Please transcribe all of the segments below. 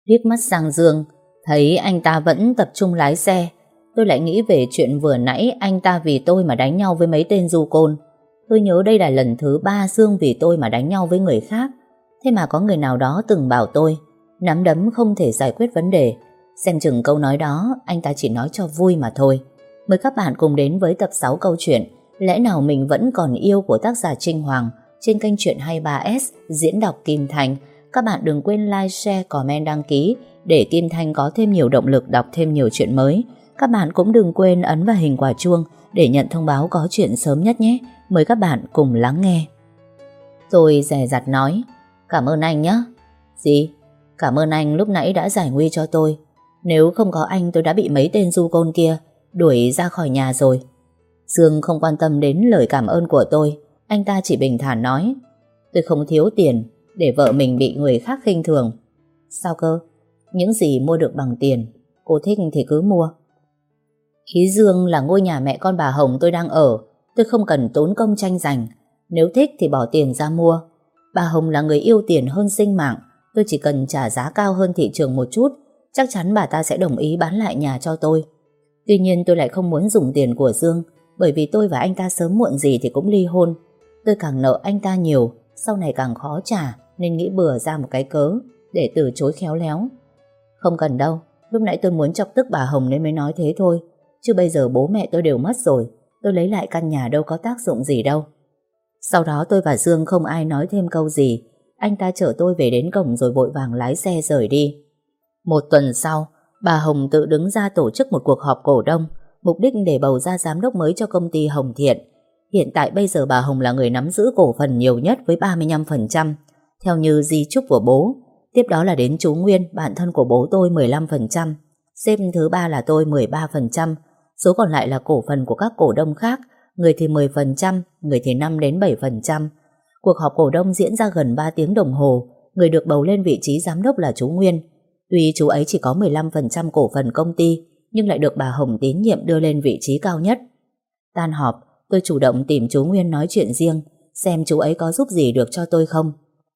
Liếc mắt sang Dương, thấy anh ta vẫn tập trung lái xe, tôi lại nghĩ về chuyện vừa nãy anh ta vì tôi mà đánh nhau với mấy tên du côn. Tôi nhớ đây là lần thứ 3 Dương vì tôi mà đánh nhau với người khác. Thế mà có người nào đó từng bảo tôi nắm đấm không thể giải quyết vấn đề. Xem chừng câu nói đó anh ta chỉ nói cho vui mà thôi. Mời các bạn cùng đến với tập 6 câu chuyện Lẽ nào mình vẫn còn yêu của tác giả Trinh Hoàng trên kênh Chuyện 23S diễn đọc Kim Thành. Các bạn đừng quên like, share, comment, đăng ký để Kim Thành có thêm nhiều động lực đọc thêm nhiều chuyện mới. Các bạn cũng đừng quên ấn vào hình quả chuông để nhận thông báo có chuyện sớm nhất nhé. Mời các bạn cùng lắng nghe. Tôi dè dặt nói: cảm ơn anh nhé. Gì? Cảm ơn anh lúc nãy đã giải nguy cho tôi. Nếu không có anh tôi đã bị mấy tên du côn kia đuổi ra khỏi nhà rồi. Dương không quan tâm đến lời cảm ơn của tôi. Anh ta chỉ bình thản nói: tôi không thiếu tiền để vợ mình bị người khác khinh thường. Sao cơ? Những gì mua được bằng tiền, cô thích thì cứ mua. Ý Dương là ngôi nhà mẹ con bà Hồng tôi đang ở. Tôi không cần tốn công tranh giành. Nếu thích thì bỏ tiền ra mua. Bà Hồng là người yêu tiền hơn sinh mạng. Tôi chỉ cần trả giá cao hơn thị trường một chút, chắc chắn bà ta sẽ đồng ý bán lại nhà cho tôi. Tuy nhiên tôi lại không muốn dùng tiền của Dương, bởi vì tôi và anh ta sớm muộn gì thì cũng ly hôn. Tôi càng nợ anh ta nhiều, sau này càng khó trả, nên nghĩ bừa ra một cái cớ để từ chối khéo léo. Không cần đâu, lúc nãy tôi muốn chọc tức bà Hồng nên mới nói thế thôi. Chứ bây giờ bố mẹ tôi đều mất rồi, tôi lấy lại căn nhà đâu có tác dụng gì đâu. Sau đó tôi và Dương không ai nói thêm câu gì. Anh ta chở tôi về đến cổng rồi vội vàng lái xe rời đi. Một tuần sau, bà Hồng tự đứng ra tổ chức một cuộc họp cổ đông, mục đích để bầu ra giám đốc mới cho công ty Hồng Thiện. Hiện tại bây giờ bà Hồng là người nắm giữ cổ phần nhiều nhất với 35%, theo như di chúc của bố. Tiếp đó là đến chú Nguyên, bạn thân của bố tôi 15%, xếp thứ 3 là tôi 13%, số còn lại là cổ phần của các cổ đông khác, người thì 10%, người thì 5 đến 7%. Cuộc họp cổ đông diễn ra gần 3 tiếng đồng hồ, người được bầu lên vị trí giám đốc là chú Nguyên. Tuy chú ấy chỉ có 15% cổ phần công ty, nhưng lại được bà Hồng tín nhiệm đưa lên vị trí cao nhất. Tan họp, tôi chủ động tìm chú Nguyên nói chuyện riêng, xem chú ấy có giúp gì được cho tôi không.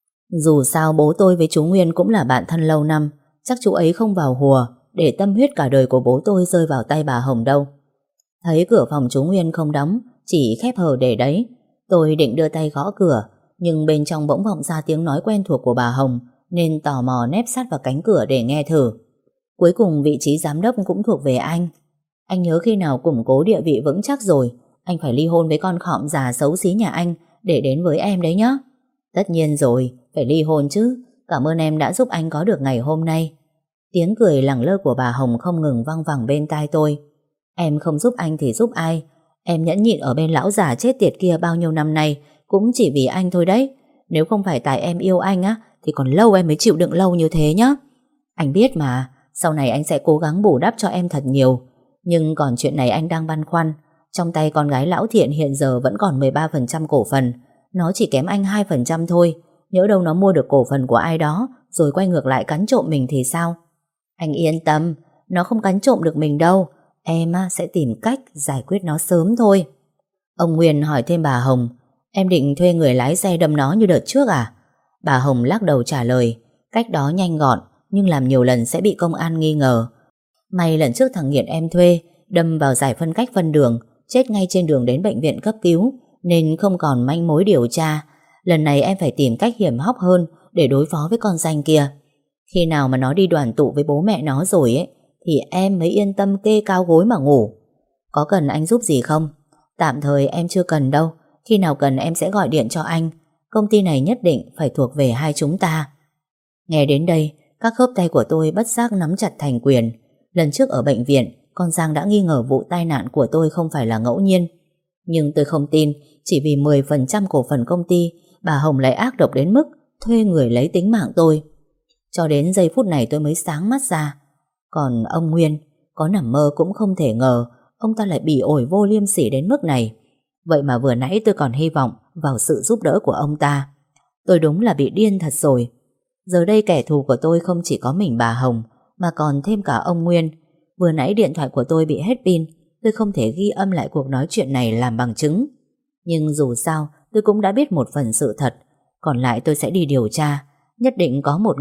Dù sao bố tôi với chú Nguyên cũng là bạn thân lâu năm, chắc chú ấy không vào hùa để tâm huyết cả đời của bố tôi rơi vào tay bà Hồng đâu. Thấy cửa phòng chú Nguyên không đóng, chỉ khép hờ để đấy. Tôi định đưa tay gõ cửa, nhưng bên trong bỗng vọng ra tiếng nói quen thuộc của bà Hồng, nên tò mò nép sát vào cánh cửa để nghe thử. Cuối cùng vị trí giám đốc cũng thuộc về anh. Anh nhớ khi nào củng cố địa vị vững chắc rồi, anh phải ly hôn với con khọm già xấu xí nhà anh để đến với em đấy nhá. Tất nhiên rồi, phải ly hôn chứ. Cảm ơn em đã giúp anh có được ngày hôm nay. Tiếng cười lẳng lơ của bà Hồng không ngừng vang vẳng bên tai tôi. Em không giúp anh thì giúp ai? Em nhẫn nhịn ở bên lão già chết tiệt kia bao nhiêu năm nay cũng chỉ vì anh thôi đấy. Nếu không phải tại em yêu anh á thì còn lâu em mới chịu đựng lâu như thế nhá. Anh biết mà, sau này anh sẽ cố gắng bù đắp cho em thật nhiều. Nhưng còn chuyện này anh đang băn khoăn. Trong tay con gái lão Thiện hiện giờ vẫn còn 13% cổ phần. Nó chỉ kém anh 2% thôi. Nhỡ đâu nó mua được cổ phần của ai đó rồi quay ngược lại cắn trộm mình thì sao? Anh yên tâm, nó không cắn trộm được mình đâu. Em sẽ tìm cách giải quyết nó sớm thôi. Ông Nguyên hỏi thêm bà Hồng: em định thuê người lái xe đâm nó như đợt trước à? Bà Hồng lắc đầu trả lời: cách đó nhanh gọn, nhưng làm nhiều lần sẽ bị công an nghi ngờ. May lần trước thằng nghiện em thuê đâm vào giải phân cách phân đường, chết ngay trên đường đến bệnh viện cấp cứu, nên không còn manh mối điều tra. Lần này em phải tìm cách hiểm hóc hơn để đối phó với con danh kia. Khi nào mà nó đi đoàn tụ với bố mẹ nó rồi ấy, thì em mới yên tâm kê cao gối mà ngủ. Có cần anh giúp gì không? Tạm thời em chưa cần đâu. Khi nào cần em sẽ gọi điện cho anh. Công ty này nhất định phải thuộc về hai chúng ta. Nghe đến đây, các khớp tay của tôi bất giác nắm chặt thành quyền. Lần trước ở bệnh viện, con Giang đã nghi ngờ vụ tai nạn của tôi không phải là ngẫu nhiên. Nhưng tôi không tin, chỉ vì 10% cổ phần công ty, bà Hồng lại ác độc đến mức thuê người lấy tính mạng tôi. Cho đến giây phút này tôi mới sáng mắt ra. Còn ông Nguyên, có nằm mơ cũng không thể ngờ ông ta lại bỉ ổi vô liêm sỉ đến mức này. Vậy mà vừa nãy tôi còn hy vọng vào sự giúp đỡ của ông ta. Tôi đúng là bị điên thật rồi. Giờ đây kẻ thù của tôi không chỉ có mình bà Hồng, mà còn thêm cả ông Nguyên. Vừa nãy điện thoại của tôi bị hết pin, tôi không thể ghi âm lại cuộc nói chuyện này làm bằng chứng. Nhưng dù sao tôi cũng đã biết một phần sự thật. Còn lại tôi sẽ đi điều tra. Nhất định có một ngày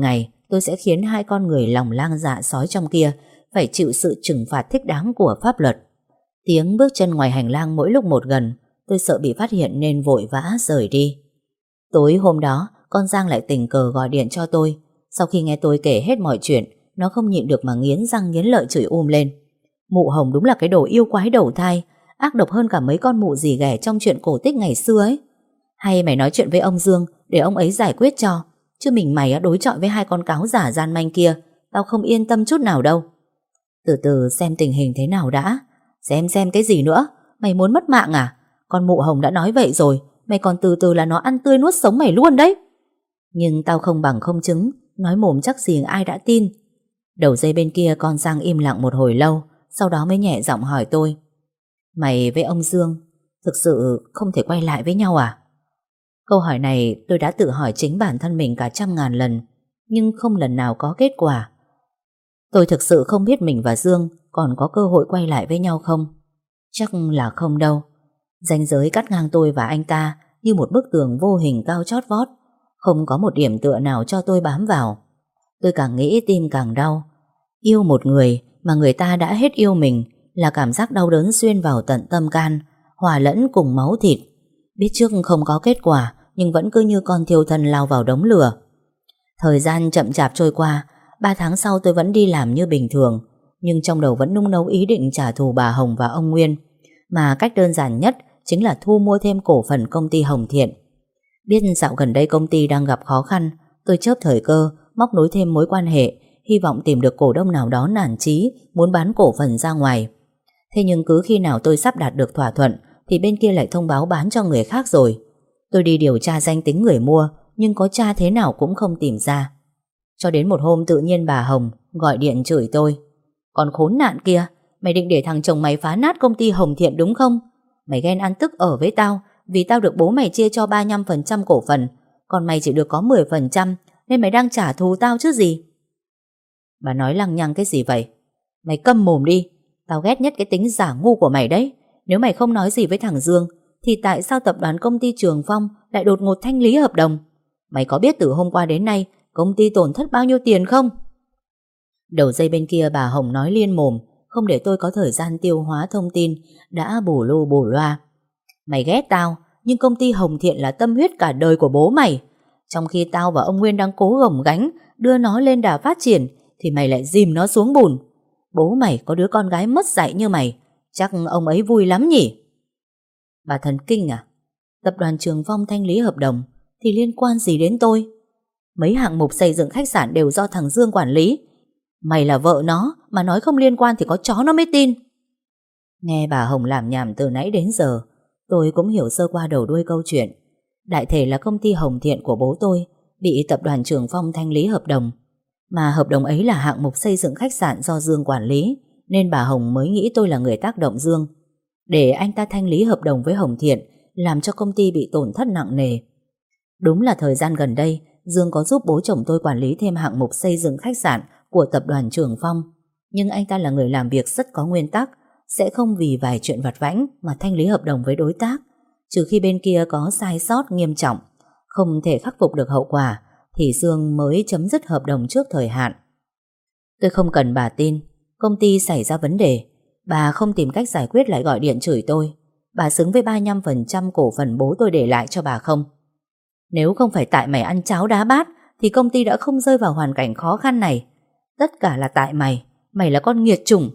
tôi sẽ khiến hai con người lòng lang dạ sói trong kia phải chịu sự trừng phạt thích đáng của pháp luật. Tiếng bước chân ngoài hành lang mỗi lúc một gần, tôi sợ bị phát hiện nên vội vã rời đi. Tối hôm đó, con Giang lại tình cờ gọi điện cho tôi. Sau khi nghe tôi kể hết mọi chuyện, nó không nhịn được mà nghiến răng nghiến lợi chửi lên. Mụ Hồng đúng là cái đồ yêu quái đầu thai, ác độc hơn cả mấy con mụ dì ghẻ trong chuyện cổ tích ngày xưa ấy. Hay mày nói chuyện với ông Dương để ông ấy giải quyết cho, chứ mình mày đối chọi với hai con cáo giả gian manh kia, tao không yên tâm chút nào đâu. Từ từ xem tình hình thế nào đã. Xem cái gì nữa? Mày muốn mất mạng à? Con mụ Hồng đã nói vậy rồi, mày còn từ từ là nó ăn tươi nuốt sống mày luôn đấy. Nhưng tao không bằng không chứng, nói mồm chắc gì ai đã tin. Đầu dây bên kia con Giang im lặng một hồi lâu, sau đó mới nhẹ giọng hỏi tôi: Mày với ông Dương thực sự không thể quay lại với nhau à? Câu hỏi này tôi đã tự hỏi chính bản thân mình cả 100.000 lần, nhưng không lần nào có kết quả. Tôi thực sự không biết mình và Dương còn có cơ hội quay lại với nhau không. Chắc là không đâu. Ranh giới cắt ngang tôi và anh ta như một bức tường vô hình cao chót vót, không có một điểm tựa nào cho tôi bám vào. Tôi càng nghĩ tim càng đau. Yêu một người mà người ta đã hết yêu mình là cảm giác đau đớn xuyên vào tận tâm can, hòa lẫn cùng máu thịt. Biết trước không có kết quả, nhưng vẫn cứ như con thiêu thân lao vào đống lửa. Thời gian chậm chạp trôi qua, 3 tháng sau tôi vẫn đi làm như bình thường, nhưng trong đầu vẫn nung nấu ý định trả thù bà Hồng và ông Nguyên, mà cách đơn giản nhất chính là thu mua thêm cổ phần công ty Hồng Thiện. Biết dạo gần đây công ty đang gặp khó khăn, tôi chớp thời cơ móc nối thêm mối quan hệ, hy vọng tìm được cổ đông nào đó nản chí muốn bán cổ phần ra ngoài. Thế nhưng cứ khi nào tôi sắp đạt được thỏa thuận thì bên kia lại thông báo bán cho người khác rồi. Tôi đi điều tra danh tính người mua, nhưng có tra thế nào cũng không tìm ra. Cho đến một hôm tự nhiên bà Hồng gọi điện chửi tôi: Còn khốn nạn kia, mày định để thằng chồng mày phá nát công ty Hồng Thiện đúng không? Mày ghen ăn tức ở với tao vì tao được bố mày chia cho 35% cổ phần, còn mày chỉ được có 10%, nên mày đang trả thù tao chứ gì. Bà nói lăng nhăng cái gì vậy? Mày câm mồm đi. Tao ghét nhất cái tính giả ngu của mày đấy. Nếu mày không nói gì với thằng Dương thì tại sao tập đoàn công ty Trường Phong lại đột ngột thanh lý hợp đồng? Mày có biết từ hôm qua đến nay công ty tổn thất bao nhiêu tiền không? Đầu dây bên kia bà Hồng nói liên mồm, không để tôi có thời gian tiêu hóa thông tin, đã bù lu bù loa. Mày ghét tao, nhưng công ty Hồng Thiện là tâm huyết cả đời của bố mày. Trong khi tao và ông Nguyên đang cố gồng gánh đưa nó lên đà phát triển, thì mày lại dìm nó xuống bùn. Bố mày có đứa con gái mất dạy như mày, chắc ông ấy vui lắm nhỉ? Bà thần kinh à? Tập đoàn Trường Phong thanh lý hợp đồng thì liên quan gì đến tôi? Mấy hạng mục xây dựng khách sạn đều do thằng Dương quản lý. Mày là vợ nó mà nói không liên quan thì có chó nó mới tin. Nghe bà Hồng làm nhảm từ nãy đến giờ, tôi cũng hiểu sơ qua đầu đuôi câu chuyện. Đại thể là công ty Hồng Thiện của bố tôi bị tập đoàn Trường Phong thanh lý hợp đồng, mà hợp đồng ấy là hạng mục xây dựng khách sạn do Dương quản lý, nên bà Hồng mới nghĩ tôi là người tác động Dương để anh ta thanh lý hợp đồng với Hồng Thiện, làm cho công ty bị tổn thất nặng nề. Đúng là thời gian gần đây Dương có giúp bố chồng tôi quản lý thêm hạng mục xây dựng khách sạn của tập đoàn Trường Phong, nhưng anh ta là người làm việc rất có nguyên tắc, sẽ không vì vài chuyện vặt vãnh mà thanh lý hợp đồng với đối tác, trừ khi bên kia có sai sót nghiêm trọng, không thể khắc phục được hậu quả, thì Dương mới chấm dứt hợp đồng trước thời hạn. Tôi không cần bà tin, công ty xảy ra vấn đề, bà không tìm cách giải quyết lại gọi điện chửi tôi. Bà xứng với 35% cổ phần bố tôi để lại cho bà không? Nếu không phải tại mày ăn cháo đá bát thì công ty đã không rơi vào hoàn cảnh khó khăn này. Tất cả là tại mày, mày là con nghiệt chủng.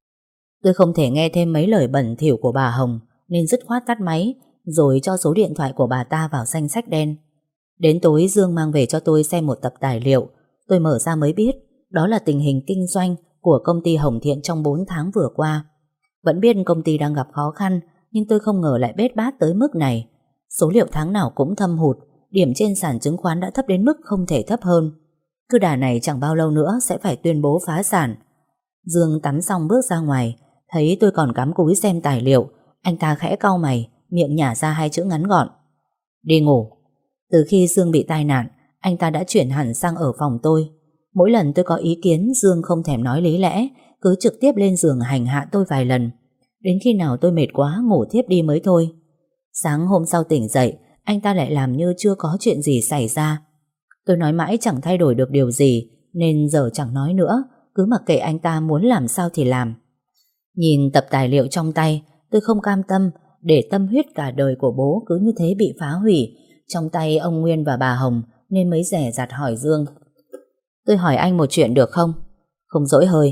Tôi không thể nghe thêm mấy lời bẩn thỉu của bà Hồng, nên dứt khoát tắt máy, rồi cho số điện thoại của bà ta vào danh sách đen. Đến tối Dương mang về cho tôi xem một tập tài liệu. Tôi mở ra mới biết đó là tình hình kinh doanh của công ty Hồng Thiện trong 4 tháng vừa qua. Vẫn biết công ty đang gặp khó khăn, nhưng tôi không ngờ lại bết bát tới mức này. Số liệu tháng nào cũng thâm hụt, điểm trên sàn chứng khoán đã thấp đến mức không thể thấp hơn. Cứ đà này chẳng bao lâu nữa sẽ phải tuyên bố phá sản. Dương tắm xong bước ra ngoài, thấy tôi còn cắm cúi xem tài liệu, anh ta khẽ cau mày, miệng nhả ra 2 chữ ngắn gọn: đi ngủ. Từ khi Dương bị tai nạn, anh ta đã chuyển hẳn sang ở phòng tôi. Mỗi lần tôi có ý kiến, Dương không thèm nói lý lẽ, cứ trực tiếp lên giường hành hạ tôi vài lần, đến khi nào tôi mệt quá ngủ thiếp đi mới thôi. Sáng hôm sau tỉnh dậy, anh ta lại làm như chưa có chuyện gì xảy ra. Tôi nói mãi chẳng thay đổi được điều gì, nên giờ chẳng nói nữa, cứ mặc kệ anh ta muốn làm sao thì làm. Nhìn tập tài liệu trong tay, tôi không cam tâm để tâm huyết cả đời của bố cứ như thế bị phá hủy trong tay ông Nguyên và bà Hồng, nên mới dè dặt hỏi Dương. Tôi hỏi anh một chuyện được không? Không dỗi hơi.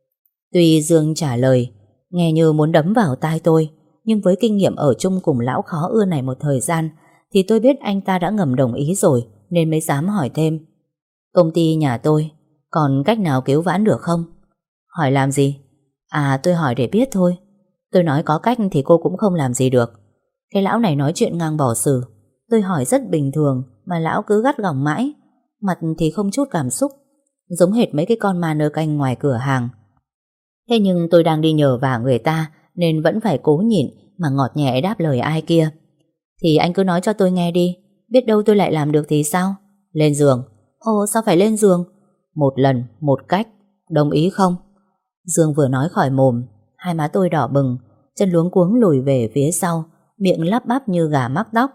Tuy Dương trả lời nghe như muốn đấm vào tai tôi, nhưng với kinh nghiệm ở chung cùng lão khó ưa này một thời gian, thì tôi biết anh ta đã ngầm đồng ý rồi, nên mới dám hỏi thêm. Công ty nhà tôi còn cách nào cứu vãn được không? Hỏi làm gì? À, tôi hỏi để biết thôi. Tôi nói có cách thì cô cũng không làm gì được. Cái lão này nói chuyện ngang bỏ xử. Tôi hỏi rất bình thường mà lão cứ gắt gỏng mãi, mặt thì không chút cảm xúc, giống hệt mấy cái con ma nơ canh ngoài cửa hàng. Thế nhưng tôi đang đi nhờ vả người ta nên vẫn phải cố nhịn mà ngọt nhẹ đáp lời ai kia. Thì anh cứ nói cho tôi nghe đi, biết đâu tôi lại làm được thì sao? Lên giường. Ồ, sao phải lên giường? Một lần, một cách, đồng ý không? Dương vừa nói khỏi mồm, hai má tôi đỏ bừng, chân luống cuống lùi về phía sau, miệng lắp bắp như gà mắc tóc.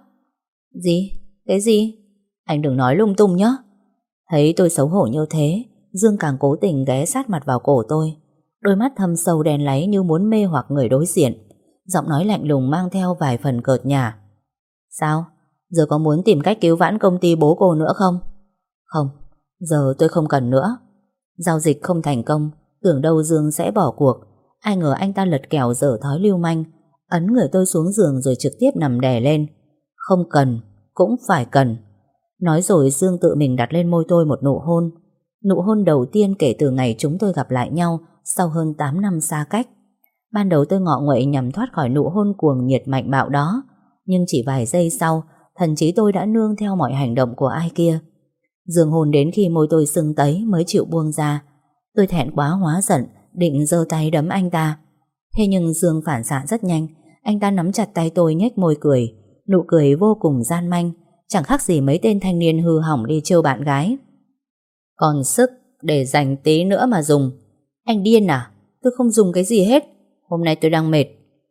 Gì? Cái gì? Anh đừng nói lung tung nhé. Thấy tôi xấu hổ như thế, Dương càng cố tình ghé sát mặt vào cổ tôi, đôi mắt thâm sâu đen láy như muốn mê hoặc người đối diện, giọng nói lạnh lùng mang theo vài phần cợt nhả. Sao? Giờ có muốn tìm cách cứu vãn công ty bố cô nữa không? Không, giờ tôi không cần nữa. Giao dịch không thành công, tưởng đâu Dương sẽ bỏ cuộc. Ai ngờ anh ta lật kèo dở thói lưu manh, ấn người tôi xuống giường rồi trực tiếp nằm đè lên. Không cần, cũng phải cần. Nói rồi Dương tự mình đặt lên môi tôi một nụ hôn. Nụ hôn đầu tiên kể từ ngày chúng tôi gặp lại nhau sau hơn 8 năm xa cách. Ban đầu tôi ngọ nguậy nhằm thoát khỏi nụ hôn cuồng nhiệt mạnh bạo đó, nhưng chỉ vài giây sau, thần trí tôi đã nương theo mọi hành động của ai kia. Dương hôn đến khi môi tôi sưng tấy mới chịu buông ra. Tôi thẹn quá hóa giận, định giơ tay đấm anh ta. Thế nhưng Dương phản xạ rất nhanh. Anh ta nắm chặt tay tôi nhếch môi cười, nụ cười vô cùng gian manh, chẳng khác gì mấy tên thanh niên hư hỏng đi trêu bạn gái. Còn sức để dành tí nữa mà dùng. Anh điên à? Tôi không dùng cái gì hết. Hôm nay tôi đang mệt.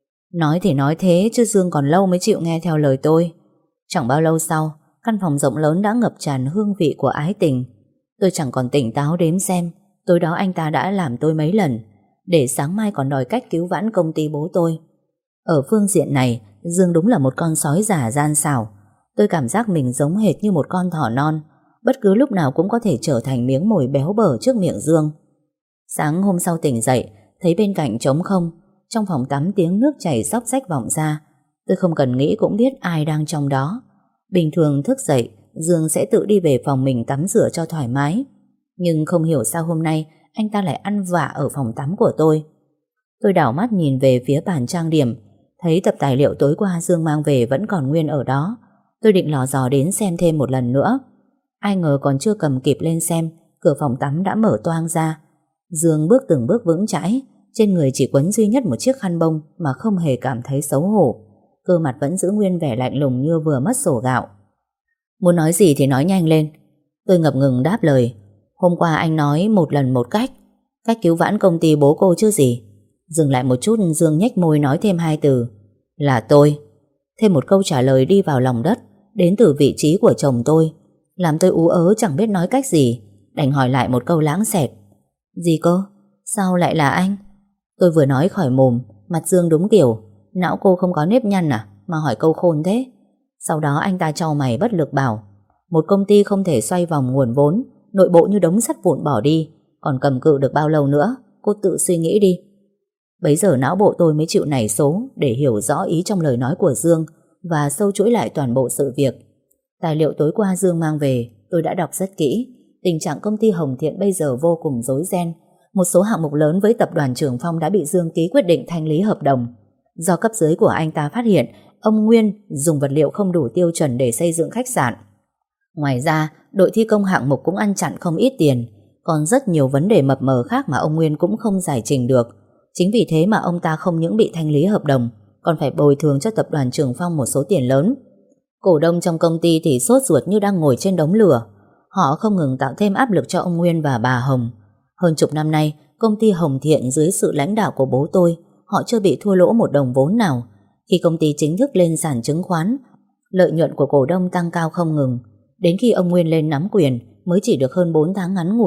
Nói thì nói thế chứ Dương còn lâu mới chịu nghe theo lời tôi. Chẳng bao lâu sau, căn phòng rộng lớn đã ngập tràn hương vị của ái tình. Tôi chẳng còn tỉnh táo đếm xem tối đó anh ta đã làm tôi mấy lần, để sáng mai còn đòi cách cứu vãn công ty bố tôi. Ở phương diện này, Dương đúng là một con sói già gian xảo. Tôi cảm giác mình giống hệt như một con thỏ non, bất cứ lúc nào cũng có thể trở thành miếng mồi béo bở trước miệng Dương. Sáng hôm sau tỉnh dậy, thấy bên cạnh trống không, trong phòng tắm tiếng nước chảy xóc xách vọng ra. Tôi không cần nghĩ cũng biết ai đang trong đó. Bình thường thức dậy, Dương sẽ tự đi về phòng mình tắm rửa cho thoải mái. Nhưng không hiểu sao hôm nay anh ta lại ăn vạ ở phòng tắm của tôi. Tôi đảo mắt nhìn về phía bàn trang điểm, thấy tập tài liệu tối qua Dương mang về vẫn còn nguyên ở đó. Tôi định lò dò đến xem thêm một lần nữa. Ai ngờ còn chưa cầm kịp lên xem, cửa phòng tắm đã mở toang ra. Dương bước từng bước vững chãi, trên người chỉ quấn duy nhất một chiếc khăn bông mà không hề cảm thấy xấu hổ. Cơ mặt vẫn giữ nguyên vẻ lạnh lùng như vừa mất sổ gạo. Muốn nói gì thì nói nhanh lên. Tôi ngập ngừng đáp lời. Hôm qua anh nói một lần một cách, cách cứu vãn công ty bố cô chứ gì. Dừng lại một chút, Dương nhếch môi nói thêm hai từ. Là tôi. Thêm một câu trả lời đi vào lòng đất, đến từ vị trí của chồng tôi, làm tôi ú ớ chẳng biết nói cách gì, đành hỏi lại một câu lãng xẹt. Gì cơ? Sao lại là anh? Tôi vừa nói khỏi mồm, mặt Dương đúng kiểu não cô không có nếp nhăn à, mà hỏi câu khôn thế. Sau đó anh ta chau mày bất lực bảo, một công ty không thể xoay vòng nguồn vốn, nội bộ như đống sắt vụn bỏ đi, còn cầm cự được bao lâu nữa, cô tự suy nghĩ đi. Bấy giờ não bộ tôi mới chịu nảy số để hiểu rõ ý trong lời nói của Dương và sâu chuỗi lại toàn bộ sự việc. Tài liệu tối qua Dương mang về tôi đã đọc rất kỹ. Tình trạng công ty Hồng Thiện bây giờ vô cùng rối ren. Một số hạng mục lớn với tập đoàn Trường Phong đã bị Dương ký quyết định thanh lý hợp đồng. Do cấp dưới của anh ta phát hiện ông Nguyên dùng vật liệu không đủ tiêu chuẩn để xây dựng khách sạn. Ngoài ra, đội thi công hạng mục cũng ăn chặn không ít tiền. Còn rất nhiều vấn đề mập mờ khác mà ông Nguyên cũng không giải trình được. Chính vì thế mà ông ta không những bị thanh lý hợp đồng, còn phải bồi thường cho tập đoàn Trường Phong một số tiền lớn. Cổ đông trong công ty thì sốt ruột như đang ngồi trên đống lửa. Họ không ngừng tạo thêm áp lực cho ông Nguyên và bà Hồng. Hơn chục năm nay, công ty Hồng Thiện dưới sự lãnh đạo của bố tôi, họ chưa bị thua lỗ một đồng vốn nào. Khi công ty chính thức lên sàn chứng khoán, lợi nhuận của cổ đông tăng cao không ngừng. Đến khi ông Nguyên lên nắm quyền mới chỉ được hơn 4 tháng ngắn ngủi,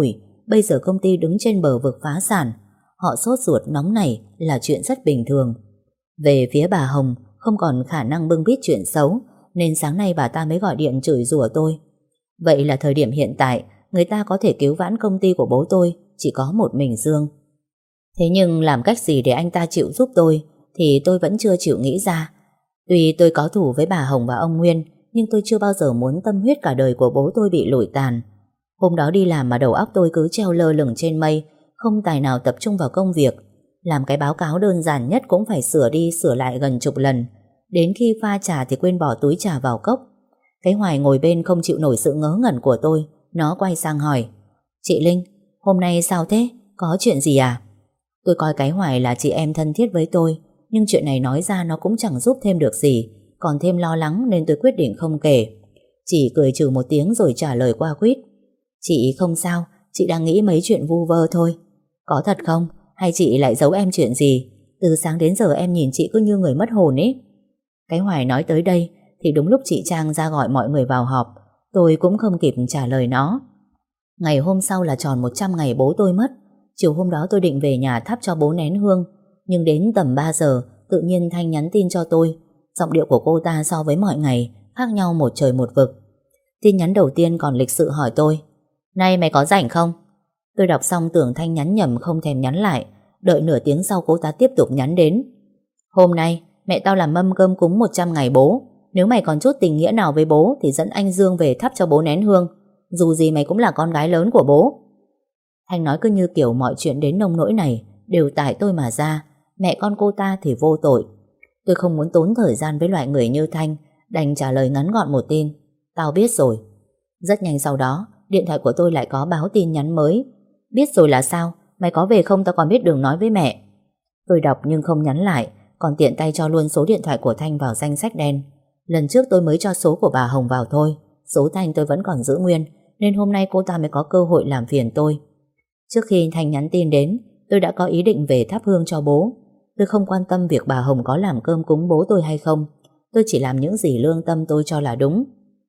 Bây giờ công ty đứng trên bờ vực phá sản. Họ sốt ruột nóng nảy là chuyện rất bình thường. Về phía bà Hồng, không còn khả năng bưng bít chuyện xấu, nên sáng nay bà ta mới gọi điện chửi rủa tôi. Vậy là thời điểm hiện tại, người ta có thể cứu vãn công ty của bố tôi chỉ có một mình Dương. Thế nhưng làm cách gì để anh ta chịu giúp tôi thì tôi vẫn chưa chịu nghĩ ra. Tuy tôi có thù với bà Hồng và ông Nguyên, nhưng tôi chưa bao giờ muốn tâm huyết cả đời của bố tôi bị lụi tàn. Hôm đó đi làm mà đầu óc tôi cứ treo lơ lửng trên mây, không tài nào tập trung vào công việc. Làm cái báo cáo đơn giản nhất cũng phải sửa đi sửa lại gần chục lần. Đến khi pha trà thì quên bỏ túi trà vào cốc. Cái Hoài ngồi bên không chịu nổi sự ngớ ngẩn của tôi. Nó quay sang hỏi: Chị Linh, hôm nay sao thế? Có chuyện gì à? Tôi coi cái Hoài là chị em thân thiết với tôi, nhưng chuyện này nói ra nó cũng chẳng giúp thêm được gì, còn thêm lo lắng nên tôi quyết định không kể. Chỉ cười trừ một tiếng rồi trả lời qua quýt: Chị không sao, chị đang nghĩ mấy chuyện vu vơ thôi. Có thật không? Hay chị lại giấu em chuyện gì? Từ sáng đến giờ em nhìn chị cứ như người mất hồn ấy. Cái Hoài nói tới đây thì đúng lúc chị Trang ra gọi mọi người vào họp. Tôi cũng không kịp trả lời nó. Ngày hôm sau là tròn 100 ngày bố tôi mất. Chiều hôm đó tôi định về nhà thắp cho bố nén hương, nhưng đến tầm 3 giờ tự nhiên Thanh nhắn tin cho tôi. Giọng điệu của cô ta so với mọi ngày khác nhau một trời một vực. Tin nhắn đầu tiên còn lịch sự hỏi tôi: Nay mày có rảnh không? Tôi đọc xong tưởng Thanh nhắn nhầm không thèm nhắn lại. Đợi nửa tiếng sau cô ta tiếp tục nhắn đến: Hôm nay mẹ tao làm mâm cơm cúng 100 ngày bố. Nếu mày còn chút tình nghĩa nào với bố thì dẫn anh Dương về thắp cho bố nén hương. Dù gì mày cũng là con gái lớn của bố. Thanh nói cứ như kiểu mọi chuyện đến nông nỗi này đều tại tôi mà ra. Mẹ con cô ta thì vô tội. Tôi không muốn tốn thời gian với loại người như Thanh, đành trả lời ngắn gọn một tin: Tao biết rồi. Rất nhanh sau đó điện thoại của tôi lại có báo tin nhắn mới: Biết rồi là sao? Mày có về không tao còn biết đường nói với mẹ. Tôi đọc nhưng không nhắn lại, còn tiện tay cho luôn số điện thoại của Thanh vào danh sách đen. Lần trước tôi mới cho số của bà Hồng vào thôi, số Thanh tôi vẫn còn giữ nguyên, nên hôm nay cô ta mới có cơ hội làm phiền tôi. Trước khi Thanh nhắn tin đến, tôi đã có ý định về thắp hương cho bố. Tôi không quan tâm việc bà Hồng có làm cơm cúng bố tôi hay không. Tôi chỉ làm những gì lương tâm tôi cho là đúng.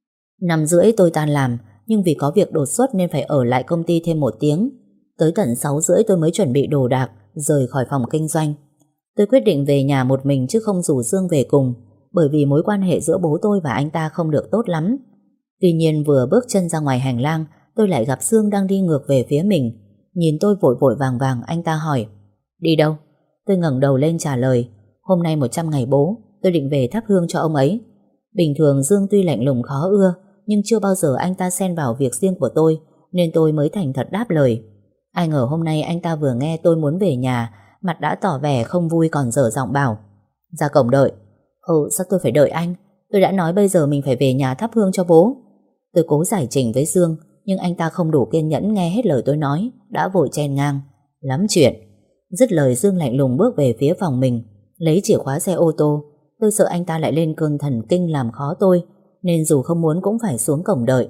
5:30 tôi tan làm, nhưng vì có việc đột xuất nên phải ở lại công ty thêm 1 tiếng. Tới tận 6:30 tôi mới chuẩn bị đồ đạc, rời khỏi phòng kinh doanh. Tôi quyết định về nhà một mình chứ không rủ Dương về cùng, bởi vì mối quan hệ giữa bố tôi và anh ta không được tốt lắm. Tuy nhiên vừa bước chân ra ngoài hành lang, tôi lại gặp Dương đang đi ngược về phía mình. Nhìn tôi vội vội vàng vàng, anh ta hỏi: Đi đâu? Tôi ngẩng đầu lên trả lời: Hôm nay 100 ngày bố, tôi định về thắp hương cho ông ấy. Bình thường Dương tuy lạnh lùng khó ưa, nhưng chưa bao giờ anh ta xen vào việc riêng của tôi, nên tôi mới thành thật đáp lời. Ai ngờ hôm nay anh ta vừa nghe tôi muốn về nhà, mặt đã tỏ vẻ không vui còn dở giọng bảo: Ra cổng đợi. Sao tôi phải đợi anh? Tôi đã nói bây giờ mình phải về nhà thắp hương cho bố. Tôi cố giải trình với Dương, nhưng anh ta không đủ kiên nhẫn nghe hết lời tôi nói, đã vội chen ngang: Lắm chuyện. Dứt lời Dương lạnh lùng bước về phía phòng mình, lấy chìa khóa xe ô tô. Tôi sợ anh ta lại lên cơn thần kinh làm khó tôi, nên dù không muốn cũng phải xuống cổng đợi.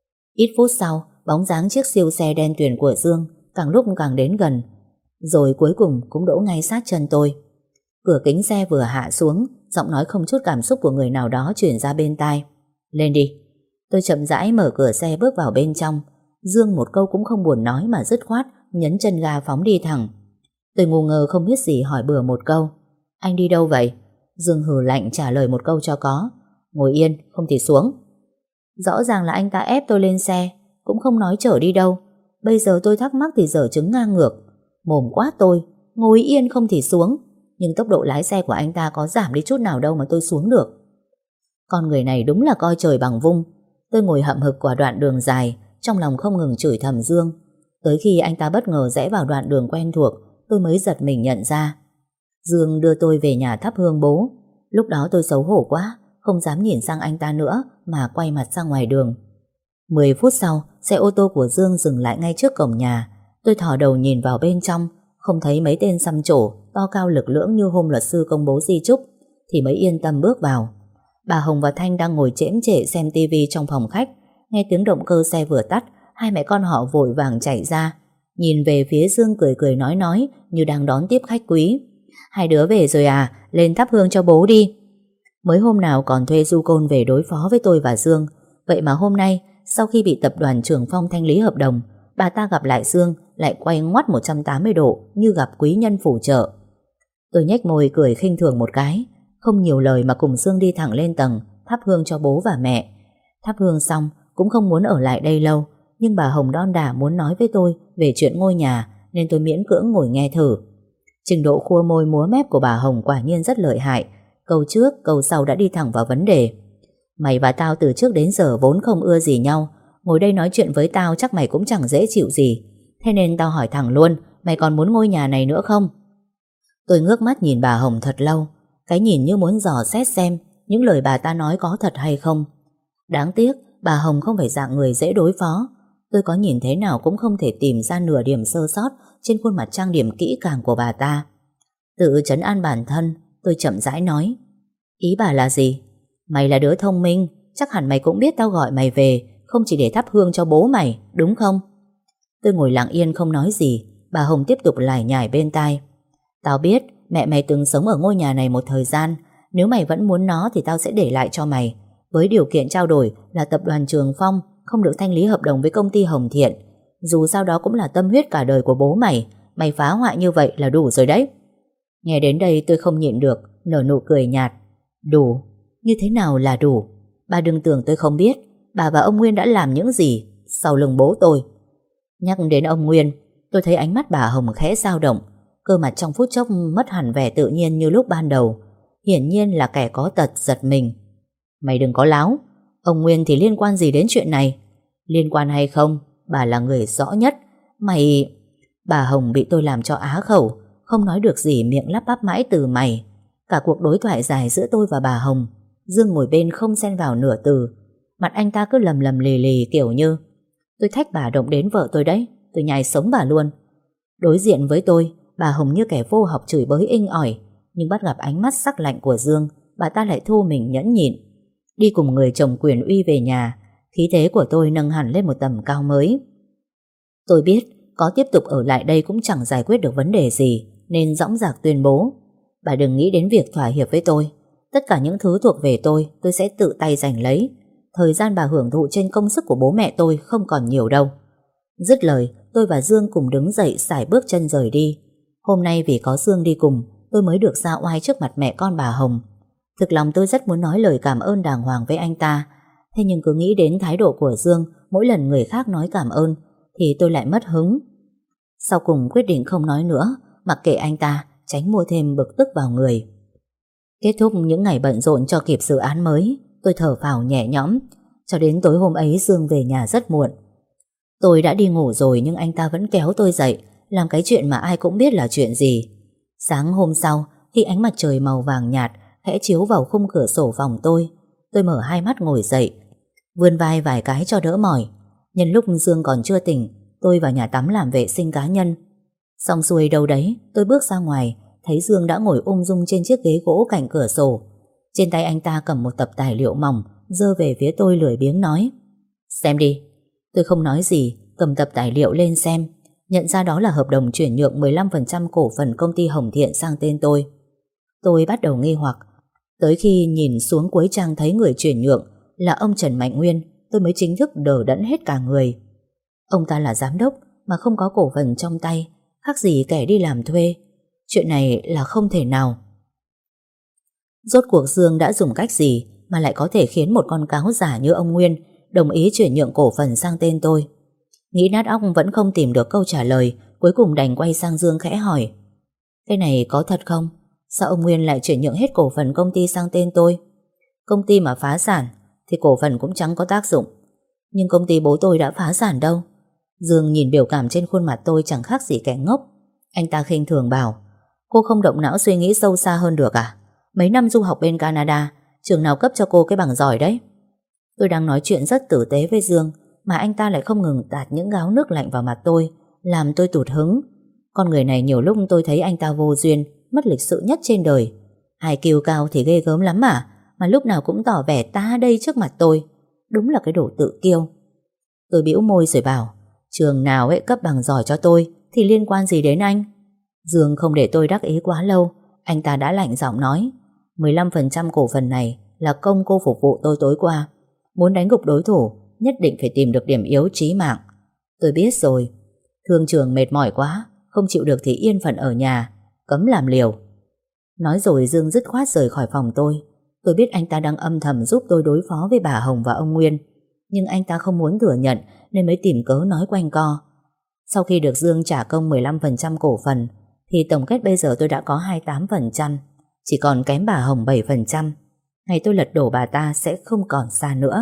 Ít phút sau, bóng dáng chiếc siêu xe đen tuyền của Dương càng lúc càng đến gần, rồi cuối cùng cũng đỗ ngay sát chân tôi. Cửa kính xe vừa hạ xuống, giọng nói không chút cảm xúc của người nào đó truyền ra bên tai: Lên đi. Tôi chậm rãi mở cửa xe bước vào bên trong. Dương một câu cũng không buồn nói mà dứt khoát nhấn chân ga phóng đi thẳng. Tôi ngu ngơ không biết gì hỏi bừa một câu: Anh đi đâu vậy? Dương hừ lạnh trả lời một câu cho có: Ngồi yên, không thì xuống. Rõ ràng là anh ta ép tôi lên xe, cũng không nói chở đi đâu. Bây giờ tôi thắc mắc thì dở chứng ngang ngược. Mồm quát tôi: Ngồi yên không thì xuống. Nhưng tốc độ lái xe của anh ta có giảm đi chút nào đâu mà tôi xuống được. Con người này đúng là coi trời bằng vung. Tôi ngồi hậm hực qua đoạn đường dài, trong lòng không ngừng chửi thầm Dương. Tới khi anh ta bất ngờ rẽ vào đoạn đường quen thuộc, tôi mới giật mình nhận ra Dương đưa tôi về nhà thắp hương bố. Lúc đó tôi xấu hổ quá, không dám nhìn sang anh ta nữa mà quay mặt ra ngoài đường. 10 phút sau, xe ô tô của Dương dừng lại ngay trước cổng nhà. Tôi thò đầu nhìn vào bên trong, không thấy mấy tên xăm trổ to cao lực lưỡng như hôm luật sư công bố di chúc, thì mới yên tâm bước vào. Bà Hồng và Thanh đang ngồi chễm chệ xem tivi trong phòng khách. Nghe tiếng động cơ xe vừa tắt, hai mẹ con họ vội vàng chạy ra, nhìn về phía Dương cười cười nói như đang đón tiếp khách quý. Hai đứa về rồi à? Lên thắp hương cho bố đi. Mới hôm nào còn thuê du côn về đối phó với tôi và Dương, vậy mà hôm nay sau khi bị tập đoàn Trường Phong thanh lý hợp đồng, bà ta gặp lại Dương lại quay ngoắt 180 độ như gặp quý nhân phù trợ. Tôi nhếch môi cười khinh thường một cái, không nhiều lời mà cùng Dương đi thẳng lên tầng thắp hương cho bố và mẹ. Thắp hương xong cũng không muốn ở lại đây lâu, nhưng bà Hồng đon đả muốn nói với tôi về chuyện ngôi nhà nên tôi miễn cưỡng ngồi nghe thử. Trình độ khua môi múa mép của bà Hồng quả nhiên rất lợi hại. Câu trước câu sau đã đi thẳng vào vấn đề. Mày và tao từ trước đến giờ vốn không ưa gì nhau, ngồi đây nói chuyện với tao chắc mày cũng chẳng dễ chịu gì. Thế nên tao hỏi thẳng luôn, mày còn muốn ngôi nhà này nữa không? Tôi ngước mắt nhìn bà Hồng thật lâu, cái nhìn như muốn dò xét xem những lời bà ta nói có thật hay không. Đáng tiếc bà Hồng không phải dạng người dễ đối phó. Tôi có nhìn thế nào cũng không thể tìm ra nửa điểm sơ sót trên khuôn mặt trang điểm kỹ càng của bà ta. Tự trấn an bản thân, tôi chậm rãi nói. Ý bà là gì? Mày là đứa thông minh, chắc hẳn mày cũng biết tao gọi mày về không chỉ để thắp hương cho bố mày, đúng không? Tôi ngồi lặng yên không nói gì. Bà Hồng tiếp tục lải nhải bên tai. Tao biết mẹ mày từng sống ở ngôi nhà này một thời gian. Nếu mày vẫn muốn nó thì tao sẽ để lại cho mày, với điều kiện trao đổi là tập đoàn Trường Phong không được thanh lý hợp đồng với công ty Hồng Thiện. Dù sao đó cũng là tâm huyết cả đời của bố mày. Mày phá hoại như vậy là đủ rồi đấy. Nghe đến đây tôi không nhịn được, nở nụ cười nhạt. Đủ? Như thế nào là đủ? Bà đừng tưởng tôi không biết bà và ông Nguyên đã làm những gì sau lưng bố tôi. Nhắc đến ông Nguyên, tôi thấy ánh mắt bà Hồng khẽ dao động, cơ mặt trong phút chốc mất hẳn vẻ tự nhiên như lúc ban đầu. Hiển nhiên là kẻ có tật giật mình. Mày đừng có láo. Ông Nguyên thì liên quan gì đến chuyện này? Liên quan hay không, bà là người rõ nhất. Mày... Bà Hồng bị tôi làm cho á khẩu, không nói được gì, miệng lắp bắp mãi từ mày. Cả cuộc đối thoại dài giữa tôi và bà Hồng, Dương ngồi bên không xen vào nửa từ. Mặt anh ta cứ lầm lầm lì lì kiểu như tôi thách bà động đến vợ tôi đấy, tôi nhai sống bà luôn. Đối diện với tôi, bà Hồng như kẻ vô học chửi bới inh ỏi, nhưng bắt gặp ánh mắt sắc lạnh của Dương, bà ta lại thu mình nhẫn nhịn. Đi cùng người chồng quyền uy về nhà, khí thế của tôi nâng hẳn lên một tầm cao mới. Tôi biết có tiếp tục ở lại đây cũng chẳng giải quyết được vấn đề gì, nên dõng dạc tuyên bố. Bà đừng nghĩ đến việc thỏa hiệp với tôi. Tất cả những thứ thuộc về tôi sẽ tự tay giành lấy. Thời gian bà hưởng thụ trên công sức của bố mẹ tôi không còn nhiều đâu. Dứt lời, tôi và Dương cùng đứng dậy sải bước chân rời đi. Hôm nay vì có Dương đi cùng, tôi mới được ra oai trước mặt mẹ con bà Hồng. Thực lòng tôi rất muốn nói lời cảm ơn đàng hoàng với anh ta. Thế nhưng cứ nghĩ đến thái độ của Dương mỗi lần người khác nói cảm ơn thì tôi lại mất hứng. Sau cùng quyết định không nói nữa, mặc kệ anh ta, tránh mua thêm bực tức vào người. Kết thúc những ngày bận rộn cho kịp dự án mới, tôi thở phào nhẹ nhõm. Cho đến tối hôm ấy Dương về nhà rất muộn. Tôi đã đi ngủ rồi nhưng anh ta vẫn kéo tôi dậy, làm cái chuyện mà ai cũng biết là chuyện gì. Sáng hôm sau, khi ánh mặt trời màu vàng nhạt khẽ chiếu vào khung cửa sổ phòng tôi mở hai mắt ngồi dậy, vươn vai vài cái cho đỡ mỏi. Nhân lúc Dương còn chưa tỉnh, tôi vào nhà tắm làm vệ sinh cá nhân. Xong xuôi đâu đấy, tôi bước ra ngoài, thấy Dương đã ngồi ung dung trên chiếc ghế gỗ cạnh cửa sổ. Trên tay anh ta cầm một tập tài liệu mỏng, giơ về phía tôi lười biếng nói: Xem đi. Tôi không nói gì, cầm tập tài liệu lên xem, nhận ra đó là hợp đồng chuyển nhượng 15% cổ phần công ty Hồng Thiện sang tên tôi. Tôi bắt đầu nghi hoặc, tới khi nhìn xuống cuối trang thấy người chuyển nhượng là ông Trần Mạnh Nguyên, tôi mới chính thức đờ đẫn hết cả người. Ông ta là giám đốc mà không có cổ phần trong tay, khác gì kẻ đi làm thuê. Chuyện này là không thể nào. Rốt cuộc Dương đã dùng cách gì mà lại có thể khiến một con cáo giả như ông Nguyên đồng ý chuyển nhượng cổ phần sang tên tôi? Nghĩ nát óc vẫn không tìm được câu trả lời, cuối cùng đành quay sang Dương khẽ hỏi: Cái này có thật không? Sao ông Nguyên lại chuyển nhượng hết cổ phần công ty sang tên tôi? Công ty mà phá sản thì cổ phần cũng chẳng có tác dụng. Nhưng công ty bố tôi đã phá sản đâu. Dương nhìn biểu cảm trên khuôn mặt tôi chẳng khác gì kẻ ngốc. Anh ta khinh thường bảo: Cô không động não suy nghĩ sâu xa hơn được à? Mấy năm du học bên Canada, trường nào cấp cho cô cái bằng giỏi đấy? Tôi đang nói chuyện rất tử tế với Dương mà anh ta lại không ngừng tạt những gáo nước lạnh vào mặt tôi, làm tôi tụt hứng. Con người này nhiều lúc tôi thấy anh ta vô duyên, mất lịch sự nhất trên đời. IQ cao thì ghê gớm lắm mà lúc nào cũng tỏ vẻ ta đây trước mặt tôi. Đúng là cái đồ tự kiêu. Tôi bĩu môi rồi bảo: Trường nào ấy cấp bằng giỏi cho tôi thì liên quan gì đến anh? Dương không để tôi đắc ý quá lâu, anh ta đã lạnh giọng nói: 15% cổ phần này là công cô phục vụ tôi tối qua. Muốn đánh gục đối thủ nhất định phải tìm được điểm yếu chí mạng. Tôi biết rồi. Thương trường mệt mỏi quá, không chịu được thì yên phận ở nhà, cấm làm liều. Nói rồi Dương dứt khoát rời khỏi phòng tôi. Tôi biết anh ta đang âm thầm giúp tôi đối phó với bà Hồng và ông Nguyên, nhưng anh ta không muốn thừa nhận nên mới tìm cớ nói quanh co. Sau khi được Dương trả công 15% cổ phần thì tổng kết bây giờ tôi đã có 28%, chỉ còn kém bà Hồng 7%. Ngày tôi lật đổ bà ta sẽ không còn xa nữa.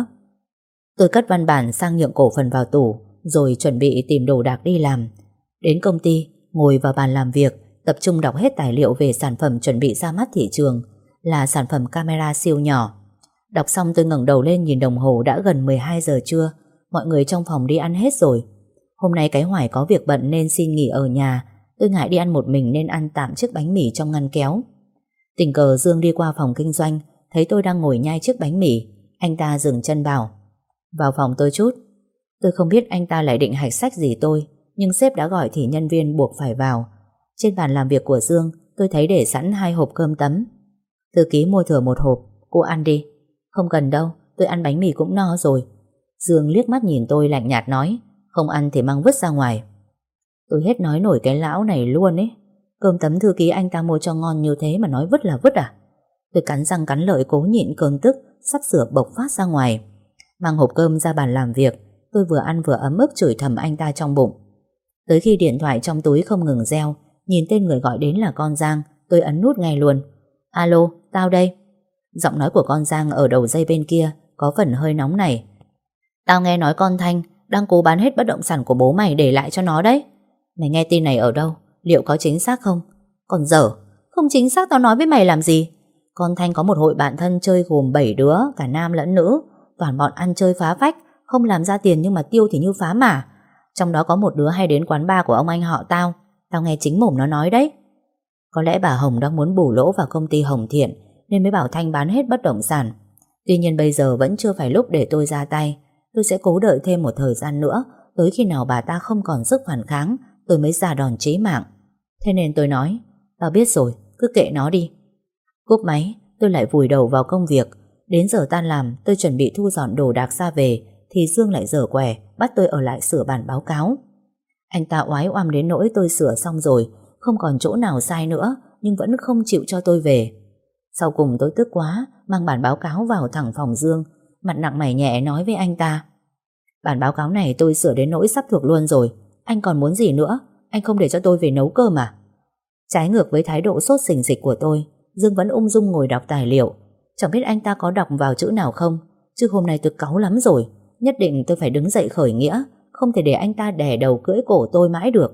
Tôi cất văn bản sang nhượng cổ phần vào tủ, rồi chuẩn bị tìm đồ đạc đi làm. Đến công ty, ngồi vào bàn làm việc, tập trung đọc hết tài liệu về sản phẩm chuẩn bị ra mắt thị trường, là sản phẩm camera siêu nhỏ. Đọc xong tôi ngẩng đầu lên nhìn đồng hồ, đã gần 12 giờ trưa. Mọi người trong phòng đi ăn hết rồi. Hôm nay cái Hoài có việc bận nên xin nghỉ ở nhà. Tôi ngại đi ăn một mình nên ăn tạm chiếc bánh mì trong ngăn kéo. Tình cờ Dương đi qua phòng kinh doanh, thấy tôi đang ngồi nhai chiếc bánh mì. Anh ta dừng chân bảo: vào phòng tôi chút. Tôi không biết anh ta lại định hạch sách gì tôi, nhưng sếp đã gọi thì nhân viên buộc phải vào. Trên bàn làm việc của Dương, tôi thấy để sẵn 2 hộp cơm tấm. Thư ký mua thừa 1 hộp, cô ăn đi. Không cần đâu, tôi ăn bánh mì cũng no rồi. Dương liếc mắt nhìn tôi lạnh nhạt nói: không ăn thì mang vứt ra ngoài. Tôi hết nói nổi cái lão này luôn ấy. Cơm tấm thư ký anh ta mua cho ngon như thế mà nói vứt là vứt à? Tôi cắn răng cắn lợi cố nhịn cơn tức sắp sửa bộc phát ra ngoài. Mang hộp cơm ra bàn làm việc, tôi vừa ăn vừa ấm ức chửi thầm anh ta trong bụng. Tới khi điện thoại trong túi không ngừng reo, nhìn tên người gọi đến là con Giang, tôi ấn nút ngay luôn. Alo, tao đây. Giọng nói của con Giang ở đầu dây bên kia có phần hơi nóng này. Tao nghe nói con Thanh đang cố bán hết bất động sản của bố mày để lại cho nó đấy. Mày nghe tin này ở đâu? Liệu có chính xác không? Còn dở, không chính xác tao nói với mày làm gì. Con Thanh có một hội bạn thân chơi gồm 7 đứa, cả nam lẫn nữ. Toàn bọn ăn chơi phá phách, không làm ra tiền nhưng mà tiêu thì như phá mả. Trong đó có một đứa hay đến quán bar của ông anh họ tao. Tao nghe chính mồm nó nói đấy. Có lẽ bà Hồng đang muốn bù lỗ vào công ty Hồng Thiện nên mới bảo Thanh bán hết bất động sản. Tuy nhiên bây giờ vẫn chưa phải lúc để tôi ra tay. Tôi sẽ cố đợi thêm một thời gian nữa, tới khi nào bà ta không còn sức phản kháng tôi mới ra đòn chí mạng. Thế nên tôi nói: tao biết rồi, cứ kệ nó đi. Cúp máy, tôi lại vùi đầu vào công việc. Đến giờ tan làm, tôi chuẩn bị thu dọn đồ đạc ra về thì Dương lại giở quẻ bắt tôi ở lại sửa bản báo cáo. Anh ta oái oăm đến nỗi tôi sửa xong rồi, không còn chỗ nào sai nữa, nhưng vẫn không chịu cho tôi về. Sau cùng tôi tức quá, mang bản báo cáo vào thẳng phòng Dương, mặt nặng mày nhẹ nói với anh ta: bản báo cáo này tôi sửa đến nỗi sắp thuộc luôn rồi, anh còn muốn gì nữa? Anh không để cho tôi về nấu cơm à? Trái ngược với thái độ sốt sình sịch của tôi, Dương vẫn ung dung ngồi đọc tài liệu. Chẳng biết anh ta có đọc vào chữ nào không, chứ hôm nay tôi cáu lắm rồi. Nhất định tôi phải đứng dậy khởi nghĩa, không thể để anh ta đè đầu cưỡi cổ tôi mãi được.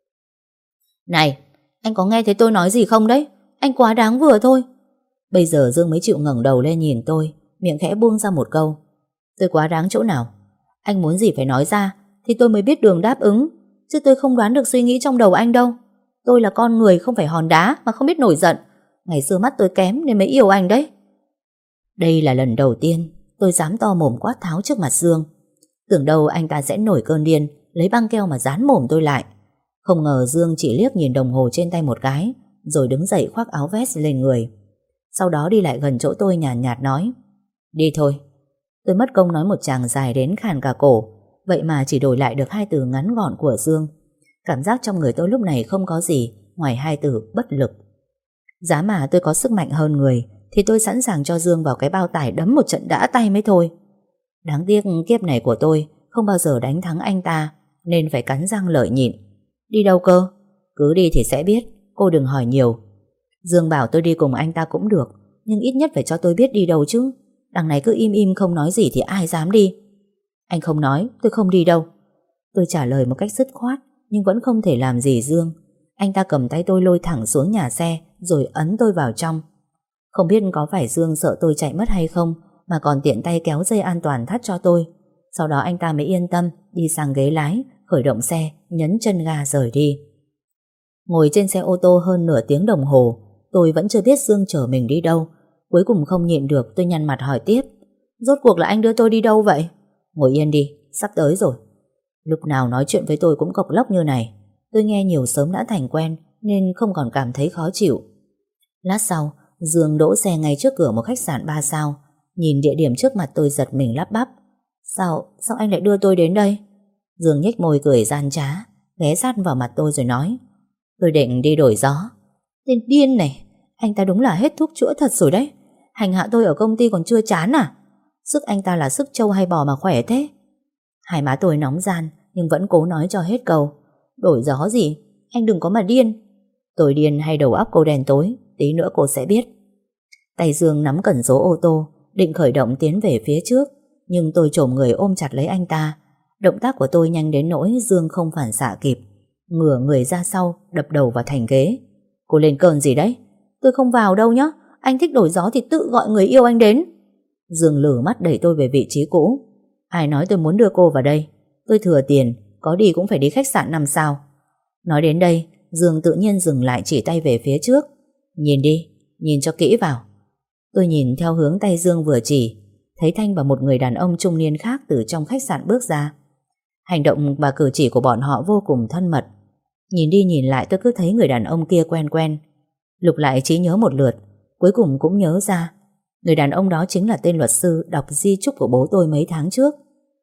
Này, anh có nghe thấy tôi nói gì không đấy? Anh quá đáng vừa thôi. Bây giờ Dương mới chịu ngẩng đầu lên nhìn tôi, miệng khẽ buông ra một câu: tôi quá đáng chỗ nào? Anh muốn gì phải nói ra, thì tôi mới biết đường đáp ứng, chứ tôi không đoán được suy nghĩ trong đầu anh đâu. Tôi là con người không phải hòn đá mà không biết nổi giận. Ngày xưa mắt tôi kém nên mới yêu anh đấy. Đây là lần đầu tiên tôi dám to mồm quát tháo trước mặt Dương. Tưởng đâu anh ta sẽ nổi cơn điên, lấy băng keo mà dán mồm tôi lại. Không ngờ Dương chỉ liếc nhìn đồng hồ trên tay một cái, rồi đứng dậy khoác áo vest lên người. Sau đó đi lại gần chỗ tôi nhàn nhạt nói: đi thôi. Tôi mất công nói một tràng dài đến khàn cả cổ, vậy mà chỉ đổi lại được 2 từ ngắn gọn của Dương. Cảm giác trong người tôi lúc này không có gì ngoài 2 từ bất lực. Giá mà tôi có sức mạnh hơn người thì tôi sẵn sàng cho Dương vào cái bao tải đấm một trận đã tay mới thôi. Đáng tiếc kiếp này của tôi không bao giờ đánh thắng anh ta, nên phải cắn răng lợi nhịn. Đi đâu cơ? Cứ đi thì sẽ biết, cô đừng hỏi nhiều. Dương bảo tôi đi cùng anh ta cũng được, nhưng ít nhất phải cho tôi biết đi đâu chứ. Đằng này cứ im im không nói gì thì ai dám đi. Anh không nói, tôi không đi đâu. Tôi trả lời một cách dứt khoát, nhưng vẫn không thể làm gì Dương. Anh ta cầm tay tôi lôi thẳng xuống nhà xe, rồi ấn tôi vào trong. Không biết có phải Dương sợ tôi chạy mất hay không, mà còn tiện tay kéo dây an toàn thắt cho tôi. Sau đó anh ta mới yên tâm đi sang ghế lái, khởi động xe, nhấn chân ga rời đi. Ngồi trên xe ô tô hơn nửa tiếng đồng hồ, tôi vẫn chưa biết Dương chở mình đi đâu. Cuối cùng không nhịn được, tôi nhăn mặt hỏi tiếp: rốt cuộc là anh đưa tôi đi đâu vậy? Ngồi yên đi, sắp tới rồi. Lúc nào nói chuyện với tôi cũng cộc lốc như này. Tôi nghe nhiều sớm đã thành quen, nên không còn cảm thấy khó chịu. Lát sau, Dương đỗ xe ngay trước cửa một khách sạn 3 sao. Nhìn địa điểm trước mặt tôi giật mình lắp bắp: Sao anh lại đưa tôi đến đây? Dương nhếch môi cười gian trá, ghé sát vào mặt tôi rồi nói: Tôi định đi đổi gió. Tên điên này, anh ta đúng là hết thuốc chữa thật rồi đấy. Hành hạ tôi ở công ty còn chưa chán à? Sức anh ta là sức trâu hay bò mà khỏe thế? Hai má tôi nóng gian nhưng vẫn cố nói cho hết câu. Đổi gió gì? Anh đừng có mà điên. Tôi điên hay đầu óc cô đen tối? Tí nữa cô sẽ biết. Tay Dương nắm cần số ô tô, định khởi động tiến về phía trước, nhưng tôi chồm người ôm chặt lấy anh ta. Động tác của tôi nhanh đến nỗi Dương không phản xạ kịp, ngửa người ra sau, đập đầu vào thành ghế. Cô lên cơn gì đấy? Tôi không vào đâu nhá. Anh thích đổi gió thì tự gọi người yêu anh đến. Dương lử mắt đẩy tôi về vị trí cũ. Ai nói tôi muốn đưa cô vào đây? Tôi thừa tiền, có đi cũng phải đi khách sạn 5 sao. Nói đến đây, Dương tự nhiên dừng lại, chỉ tay về phía trước. Nhìn đi, nhìn cho kỹ vào. Tôi nhìn theo hướng tay Dương vừa chỉ, thấy Thanh và một người đàn ông trung niên khác từ trong khách sạn bước ra. Hành động và cử chỉ của bọn họ vô cùng thân mật. Nhìn đi nhìn lại tôi cứ thấy người đàn ông kia quen quen. Lục lại trí nhớ một lượt, cuối cùng cũng nhớ ra người đàn ông đó chính là tên luật sư đọc di chúc của bố tôi mấy tháng trước.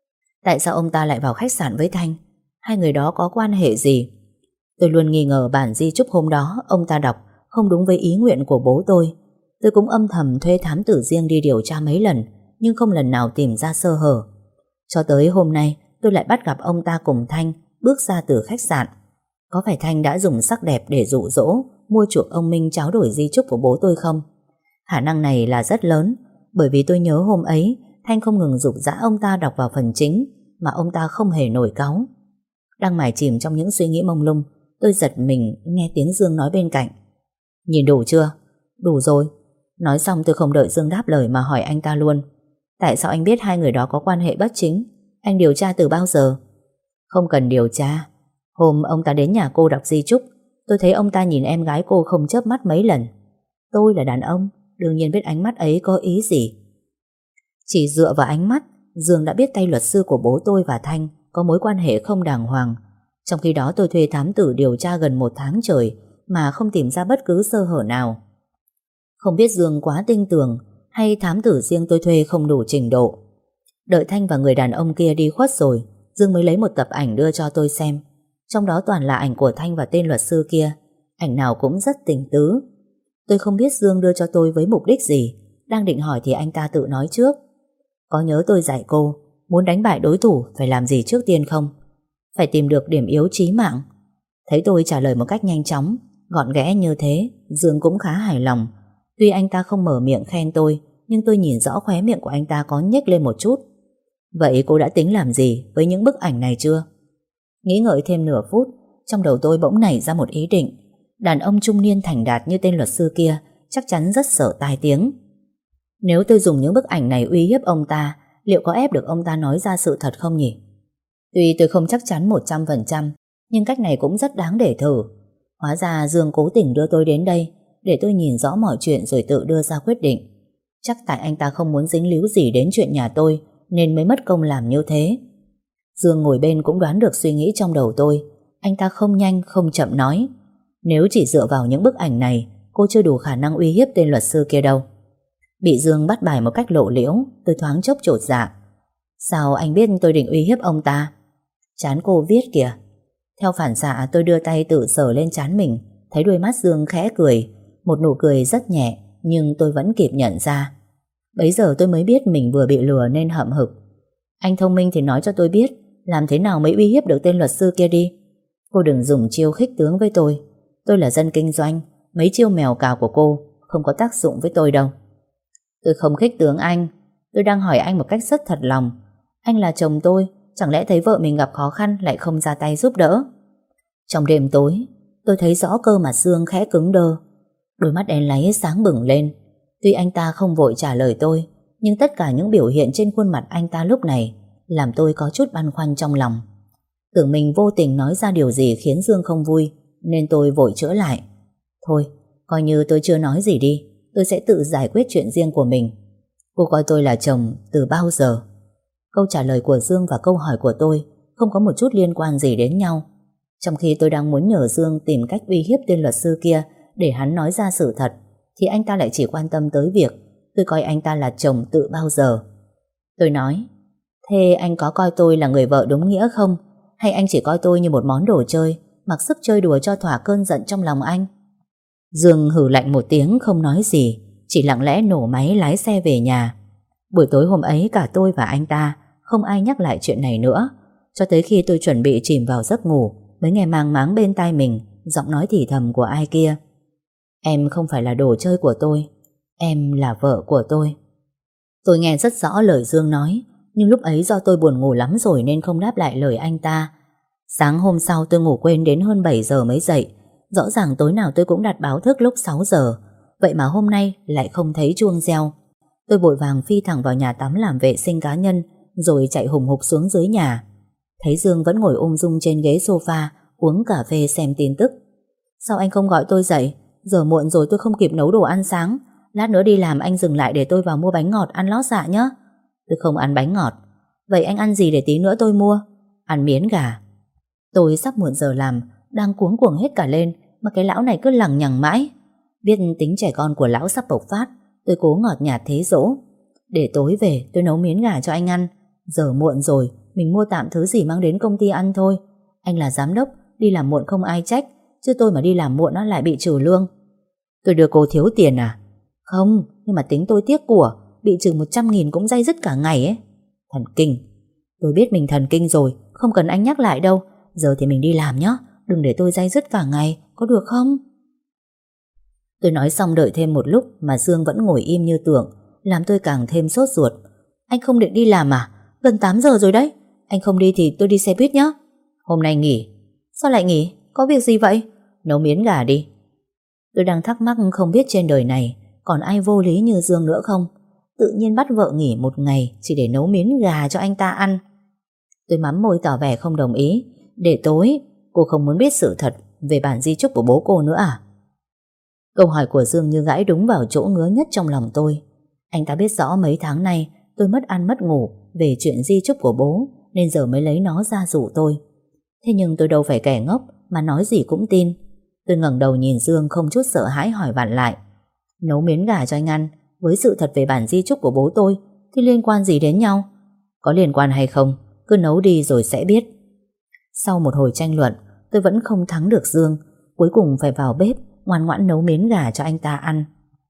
Tại sao ông ta lại vào khách sạn với Thanh? Hai người đó có quan hệ gì? Tôi luôn nghi ngờ bản di chúc hôm đó ông ta đọc không đúng với ý nguyện của bố tôi. Tôi cũng âm thầm thuê thám tử riêng đi điều tra mấy lần, nhưng không lần nào tìm ra sơ hở. Cho tới hôm nay tôi lại bắt gặp ông ta cùng Thanh bước ra từ khách sạn. Có phải Thanh đã dùng sắc đẹp để dụ dỗ, mua chuộc ông Minh tráo đổi di chúc của bố tôi không? Khả năng này là rất lớn, bởi vì tôi nhớ hôm ấy Thanh không ngừng giục giã ông ta đọc vào phần chính, mà ông ta không hề nổi cáu. Đang mải chìm trong những suy nghĩ mông lung, tôi giật mình nghe tiếng Dương nói bên cạnh. Nhìn đủ chưa? Đủ rồi. Nói xong tôi không đợi Dương đáp lời mà hỏi anh ta luôn. Tại sao anh biết hai người đó có quan hệ bất chính? Anh điều tra từ bao giờ? Không cần điều tra. Hôm ông ta đến nhà cô đọc di chúc, tôi thấy ông ta nhìn em gái cô không chớp mắt mấy lần. Tôi là đàn ông, đương nhiên biết ánh mắt ấy có ý gì. Chỉ dựa vào ánh mắt, Dương đã biết tay luật sư của bố tôi và Thanh có mối quan hệ không đàng hoàng. Trong khi đó tôi thuê thám tử điều tra gần 1 tháng trời mà không tìm ra bất cứ sơ hở nào. Không biết Dương quá tinh tường hay thám tử riêng tôi thuê không đủ trình độ. Đợi Thanh và người đàn ông kia đi khuất rồi, Dương mới lấy một tập ảnh đưa cho tôi xem. Trong đó toàn là ảnh của Thanh và tên luật sư kia. Ảnh nào cũng rất tình tứ. Tôi không biết Dương đưa cho tôi với mục đích gì. Đang định hỏi thì anh ta tự nói trước. Có nhớ tôi dạy cô muốn đánh bại đối thủ phải làm gì trước tiên không? Phải tìm được điểm yếu chí mạng. Thấy tôi trả lời một cách nhanh chóng, gọn ghẽ như thế, Dương cũng khá hài lòng. Tuy anh ta không mở miệng khen tôi, nhưng tôi nhìn rõ khóe miệng của anh ta có nhếch lên một chút. Vậy cô đã tính làm gì với những bức ảnh này chưa? Nghĩ ngợi thêm nửa phút, trong đầu tôi bỗng nảy ra một ý định. Đàn ông trung niên thành đạt như tên luật sư kia chắc chắn rất sợ tai tiếng. Nếu tôi dùng những bức ảnh này uy hiếp ông ta, liệu có ép được ông ta nói ra sự thật không nhỉ? Tuy tôi không chắc chắn 100%, nhưng cách này cũng rất đáng để thử. Hóa ra Dương cố tình đưa tôi đến đây để tôi nhìn rõ mọi chuyện rồi tự đưa ra quyết định. Chắc tại anh ta không muốn dính líu gì đến chuyện nhà tôi nên mới mất công làm như thế. Dương ngồi bên cũng đoán được suy nghĩ trong đầu tôi. Anh ta không nhanh không chậm nói: Nếu chỉ dựa vào những bức ảnh này, cô chưa đủ khả năng uy hiếp tên luật sư kia đâu. Bị Dương bắt bài một cách lộ liễu, tôi thoáng chốc chột dạ. Sao anh biết tôi định uy hiếp ông ta? Trán cô viết kìa. Theo phản xạ tôi đưa tay tự sờ lên trán mình, thấy đôi mắt Dương khẽ cười, một nụ cười rất nhẹ, nhưng tôi vẫn kịp nhận ra. Bấy giờ tôi mới biết mình vừa bị lừa nên hậm hực. Anh thông minh thì nói cho tôi biết làm thế nào mới uy hiếp được tên luật sư kia đi. Cô đừng dùng chiêu khích tướng với tôi. Tôi là dân kinh doanh, mấy chiêu mèo cào của cô không có tác dụng với tôi đâu. Tôi không khích tướng anh. Tôi đang hỏi anh một cách rất thật lòng. Anh là chồng tôi, chẳng lẽ thấy vợ mình gặp khó khăn lại không ra tay giúp đỡ? Trong đêm tối, tôi thấy rõ cơ mặt Dương khẽ cứng đơ, đôi mắt đen láy sáng bừng lên. Tuy anh ta không vội trả lời tôi, nhưng tất cả những biểu hiện trên khuôn mặt anh ta lúc này làm tôi có chút băn khoăn trong lòng. Tưởng mình vô tình nói ra điều gì khiến Dương không vui, nên tôi vội chữa lại. Thôi, coi như tôi chưa nói gì đi, tôi sẽ tự giải quyết chuyện riêng của mình. Cô coi tôi là chồng từ bao giờ? Câu trả lời của Dương và câu hỏi của tôi không có một chút liên quan gì đến nhau. Trong khi tôi đang muốn nhờ Dương tìm cách uy hiếp tên luật sư kia để hắn nói ra sự thật, thì anh ta lại chỉ quan tâm tới việc tôi coi anh ta là chồng từ bao giờ. Tôi nói: Thế anh có coi tôi là người vợ đúng nghĩa không? Hay anh chỉ coi tôi như một món đồ chơi, mặc sức chơi đùa cho thỏa cơn giận trong lòng anh? Dương hừ lạnh một tiếng không nói gì, chỉ lặng lẽ nổ máy lái xe về nhà. Buổi tối hôm ấy cả tôi và anh ta không ai nhắc lại chuyện này nữa, cho tới khi tôi chuẩn bị chìm vào giấc ngủ mới nghe mang máng bên tai mình giọng nói thì thầm của ai kia. Em không phải là đồ chơi của tôi, em là vợ của tôi. Tôi nghe rất rõ lời Dương nói, nhưng lúc ấy do tôi buồn ngủ lắm rồi nên không đáp lại lời anh ta. Sáng hôm sau tôi ngủ quên đến hơn 7 giờ mới dậy. Rõ ràng tối nào tôi cũng đặt báo thức lúc 6 giờ, vậy mà hôm nay lại không thấy chuông reo. Tôi vội vàng phi thẳng vào nhà tắm làm vệ sinh cá nhân, rồi chạy hùng hục xuống dưới nhà. Thấy Dương vẫn ngồi ung dung trên ghế sofa uống cà phê xem tin tức. Sao anh không gọi tôi dậy? Giờ muộn rồi, tôi không kịp nấu đồ ăn sáng. Lát nữa đi làm anh dừng lại để tôi vào mua bánh ngọt ăn lót dạ nhé. Tôi không ăn bánh ngọt. Vậy anh ăn gì để tí nữa tôi mua? Ăn miến gà. Tôi sắp muộn giờ làm, đang cuống cuồng hết cả lên, mà cái lão này cứ lằng nhằng mãi. Biết tính trẻ con của lão sắp bộc phát, tôi cố ngọt nhạt thế dỗ. Để tối về tôi nấu miến gà cho anh ăn. Giờ muộn rồi, mình mua tạm thứ gì mang đến công ty ăn thôi. Anh là giám đốc, đi làm muộn không ai trách, chứ tôi mà đi làm muộn nó lại bị trừ lương. Tôi đưa cô thiếu tiền à? Không, nhưng mà tính tôi tiếc của, bị trừ 100.000 cũng day dứt cả ngày ấy. Thần kinh. Tôi biết mình thần kinh rồi, không cần anh nhắc lại đâu. Giờ thì mình đi làm nhé, đừng để tôi day dứt cả ngày, có được không? Tôi nói xong đợi thêm một lúc mà Dương vẫn ngồi im như tượng, làm tôi càng thêm sốt ruột. Anh không định đi làm à? Gần 8 giờ rồi đấy. Anh không đi thì tôi đi xe buýt nhé. Hôm nay nghỉ. Sao lại nghỉ? Có việc gì vậy? Nấu miến gà đi. Tôi đang thắc mắc không biết trên đời này còn ai vô lý như Dương nữa không? Tự nhiên bắt vợ nghỉ một ngày chỉ để nấu miến gà cho anh ta ăn. Tôi mắm môi tỏ vẻ không đồng ý. Để tối cô không muốn biết sự thật về bản di chúc của bố cô nữa à? Câu hỏi của Dương như gãi đúng vào chỗ ngứa nhất trong lòng tôi. Anh ta biết rõ mấy tháng nay tôi mất ăn mất ngủ về chuyện di chúc của bố, nên giờ mới lấy nó ra dụ tôi. Thế nhưng tôi đâu phải kẻ ngốc mà nói gì cũng tin. Tôi ngẩng đầu nhìn Dương không chút sợ hãi hỏi vặn lại. Nấu miến gà cho anh ăn với sự thật về bản di chúc của bố tôi thì liên quan gì đến nhau? Có liên quan hay không, cứ nấu đi rồi sẽ biết. Sau một hồi tranh luận, tôi vẫn không thắng được Dương. Cuối cùng phải vào bếp ngoan ngoãn nấu miến gà cho anh ta ăn.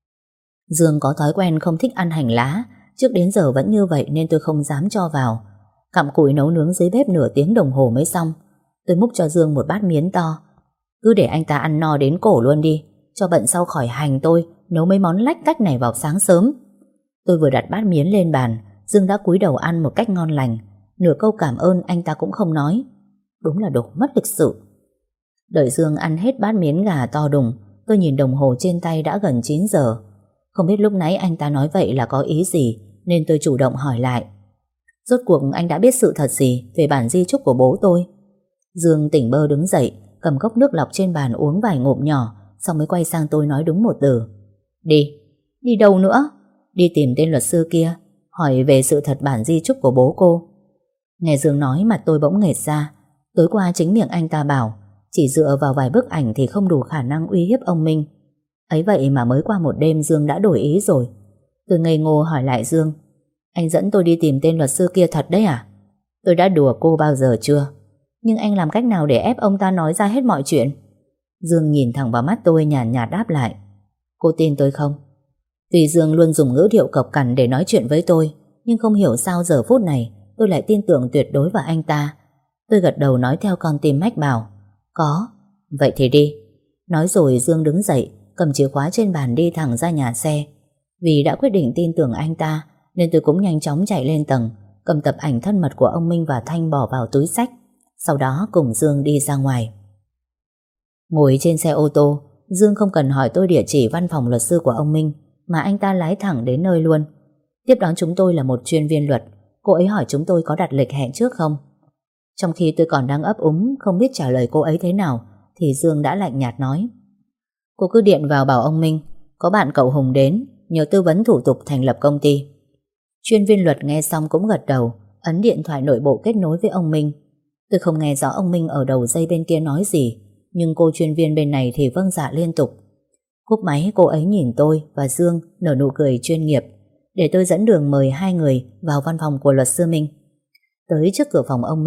Dương có thói quen không thích ăn hành lá, trước đến giờ vẫn như vậy nên tôi không dám cho vào. Cặm cụi nấu nướng dưới bếp nửa tiếng đồng hồ mới xong. Tôi múc cho Dương một bát miến to. Cứ để anh ta ăn no đến cổ luôn đi, cho bận sau khỏi hành tôi nấu mấy món lách cách này vào sáng sớm. Tôi vừa đặt bát miến lên bàn, Dương đã cúi đầu ăn một cách ngon lành. Nửa câu cảm ơn anh ta cũng không nói. Đúng là đồ mất lịch sự. Đợi Dương ăn hết bát miến gà to đùng, tôi nhìn đồng hồ trên tay đã gần 9 giờ. Không biết lúc nãy anh ta nói vậy là có ý gì, nên tôi chủ động hỏi lại. Rốt cuộc anh đã biết sự thật gì về bản di chúc của bố tôi? Dương tỉnh bơ đứng dậy, cầm cốc nước lọc trên bàn uống vài ngụm nhỏ, xong mới quay sang tôi nói đúng một từ. Đi. Đi đâu nữa? Đi tìm tên luật sư kia, hỏi về sự thật bản di chúc của bố cô. Nghe Dương nói mặt tôi bỗng nghệt ra. Tối qua chính miệng anh ta bảo chỉ dựa vào vài bức ảnh thì không đủ khả năng uy hiếp ông Minh. Ấy vậy mà mới qua một đêm Dương đã đổi ý rồi. Tôi ngây ngô hỏi lại Dương. Anh dẫn tôi đi tìm tên luật sư kia thật đấy à? Tôi đã đùa cô bao giờ chưa? Nhưng anh làm cách nào để ép ông ta nói ra hết mọi chuyện? Dương nhìn thẳng vào mắt tôi nhàn nhạt đáp lại. Cô tin tôi không? Tuy Dương luôn dùng ngữ điệu cộc cằn để nói chuyện với tôi, nhưng không hiểu sao giờ phút này tôi lại tin tưởng tuyệt đối vào anh ta. Tôi gật đầu nói theo con tim mách bảo. Có. Vậy thì đi. Nói rồi Dương đứng dậy, cầm chìa khóa trên bàn đi thẳng ra nhà xe. Vì đã quyết định tin tưởng anh ta, nên tôi cũng nhanh chóng chạy lên tầng, cầm tập ảnh thân mật của ông Minh và Thanh bỏ vào túi xách. Sau đó cùng Dương đi ra ngoài. Ngồi trên xe ô tô, Dương không cần hỏi tôi địa chỉ văn phòng luật sư của ông Minh, mà anh ta lái thẳng đến nơi luôn. Tiếp đón chúng tôi là một chuyên viên luật. Cô ấy hỏi chúng tôi có đặt lịch hẹn trước không. Trong khi tôi còn đang ấp úng không biết trả lời cô ấy thế nào, thì Dương đã lạnh nhạt nói. Cô cứ điện vào bảo ông Minh có bạn cậu Hùng đến nhờ tư vấn thủ tục thành lập công ty. Chuyên viên luật nghe xong cũng gật đầu, ấn điện thoại nội bộ kết nối với ông Minh. Tôi không nghe rõ ông Minh ở đầu dây bên kia nói gì, nhưng cô chuyên viên bên này thì vâng dạ liên tục. Cúp máy cô ấy nhìn tôi và Dương nở nụ cười chuyên nghiệp, để tôi dẫn đường mời hai người vào văn phòng của luật sư Minh. Tới trước cửa phòng ông Minh,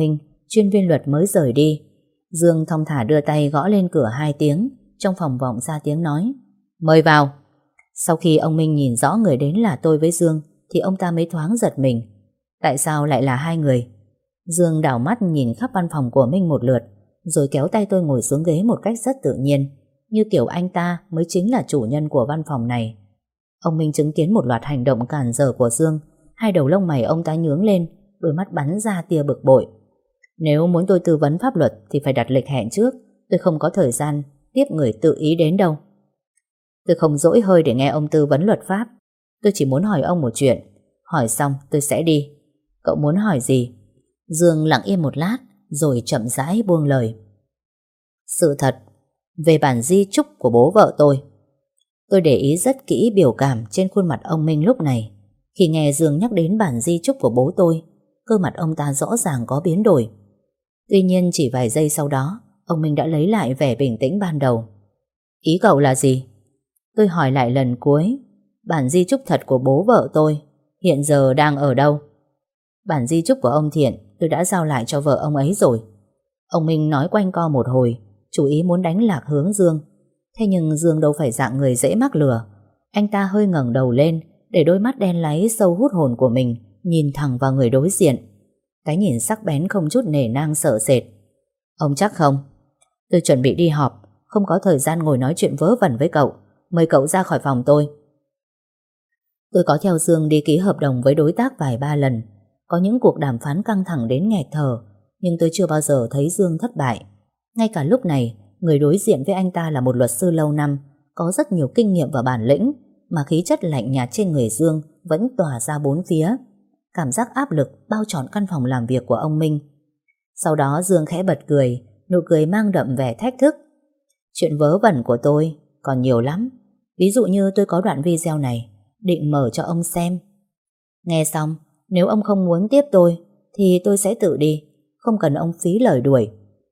chuyên viên luật mới rời đi. Dương thong thả đưa tay gõ lên cửa 2 tiếng. Trong phòng vọng ra tiếng nói: "Mời vào." Sau khi ông Minh nhìn rõ người đến là tôi với Dương thì ông ta mới thoáng giật mình. Tại sao lại là 2 người? Dương đảo mắt nhìn khắp văn phòng của Minh một lượt, rồi kéo tay tôi ngồi xuống ghế một cách rất tự nhiên, như kiểu anh ta mới chính là chủ nhân của văn phòng này. Ông Minh chứng kiến một loạt hành động cản trở của Dương. 2 đầu lông mày ông ta nhướng lên, đôi mắt bắn ra tia bực bội. Nếu muốn tôi tư vấn pháp luật thì phải đặt lịch hẹn trước. Tôi không có thời gian tiếp người tự ý đến đâu. Tôi không dỗi hơi để nghe ông tư vấn luật pháp. Tôi chỉ muốn hỏi ông một chuyện. Hỏi xong tôi sẽ đi. Cậu muốn hỏi gì? Dương lặng im một lát rồi chậm rãi buông lời. Sự thật về bản di chúc của bố vợ tôi. Tôi để ý rất kỹ biểu cảm trên khuôn mặt ông Minh lúc này. Khi nghe Dương nhắc đến bản di chúc của bố tôi, cơ mặt ông ta rõ ràng có biến đổi. Tuy nhiên chỉ vài giây sau đó, ông Minh đã lấy lại vẻ bình tĩnh ban đầu. Ý cậu là gì? Tôi hỏi lại lần cuối. Bản di chúc thật của bố vợ tôi hiện giờ đang ở đâu? Bản di chúc của ông Thiện tôi đã giao lại cho vợ ông ấy rồi. Ông Minh nói quanh co một hồi, chủ ý muốn đánh lạc hướng Dương. Thế nhưng Dương đâu phải dạng người dễ mắc lừa. Anh ta hơi ngẩng đầu lên, để đôi mắt đen láy sâu hút hồn của mình nhìn thẳng vào người đối diện. Cái nhìn sắc bén không chút nể nang sợ sệt. Ông chắc không? Tôi chuẩn bị đi họp, không có thời gian ngồi nói chuyện vớ vẩn với cậu. Mời cậu ra khỏi phòng tôi. Tôi có theo Dương đi ký hợp đồng với đối tác vài ba lần. Có những cuộc đàm phán căng thẳng đến nghẹt thở, nhưng tôi chưa bao giờ thấy Dương thất bại. Ngay cả lúc này, người đối diện với anh ta là một luật sư lâu năm, có rất nhiều kinh nghiệm và bản lĩnh, mà khí chất lạnh nhạt trên người Dương vẫn tỏa ra bốn phía. Cảm giác áp lực bao trọn căn phòng làm việc của ông Minh. Sau đó Dương khẽ bật cười, nụ cười mang đậm vẻ thách thức. Chuyện vớ vẩn của tôi còn nhiều lắm. Ví dụ như tôi có đoạn video này, định mở cho ông xem. Nghe xong, nếu ông không muốn tiếp tôi thì tôi sẽ tự đi, không cần ông phí lời đuổi.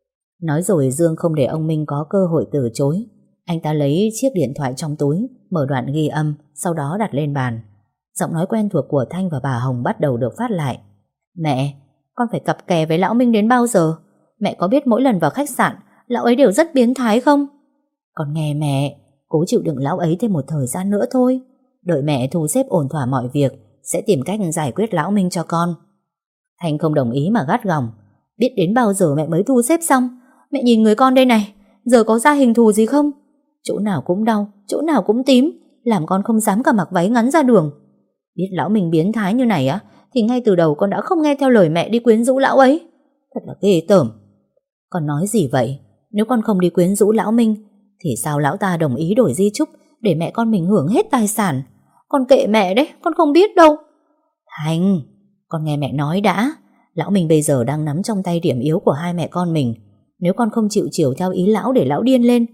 Nói rồi Dương không để ông Minh có cơ hội từ chối. Anh ta lấy chiếc điện thoại trong túi, mở đoạn ghi âm, sau đó đặt lên bàn. Giọng nói quen thuộc của Thanh và bà Hồng bắt đầu được phát lại. Mẹ, con phải cặp kè với lão Minh đến bao giờ? Mẹ có biết mỗi lần vào khách sạn lão ấy đều rất biến thái không? Con nghe mẹ, cố chịu đựng lão ấy thêm một thời gian nữa thôi. Đợi mẹ thu xếp ổn thỏa mọi việc, sẽ tìm cách giải quyết lão Minh cho con. Thanh không đồng ý mà gắt gỏng. Biết đến bao giờ mẹ mới thu xếp xong? Mẹ nhìn người con đây này, giờ có ra hình thù gì không? Chỗ nào cũng đau, chỗ nào cũng tím, làm con không dám cả mặc váy ngắn ra đường. Biết lão Minh biến thái như này á, thì ngay từ đầu con đã không nghe theo lời mẹ đi quyến rũ lão ấy. Thật là ghê tởm. Con nói gì vậy? Nếu con không đi quyến rũ lão Minh thì sao lão ta đồng ý đổi di chúc để mẹ con mình hưởng hết tài sản? Con kệ mẹ đấy, con không biết đâu. Thành, con nghe mẹ nói đã. Lão Minh bây giờ đang nắm trong tay điểm yếu của hai mẹ con mình. Nếu con không chịu chiều theo ý lão để lão điên lên,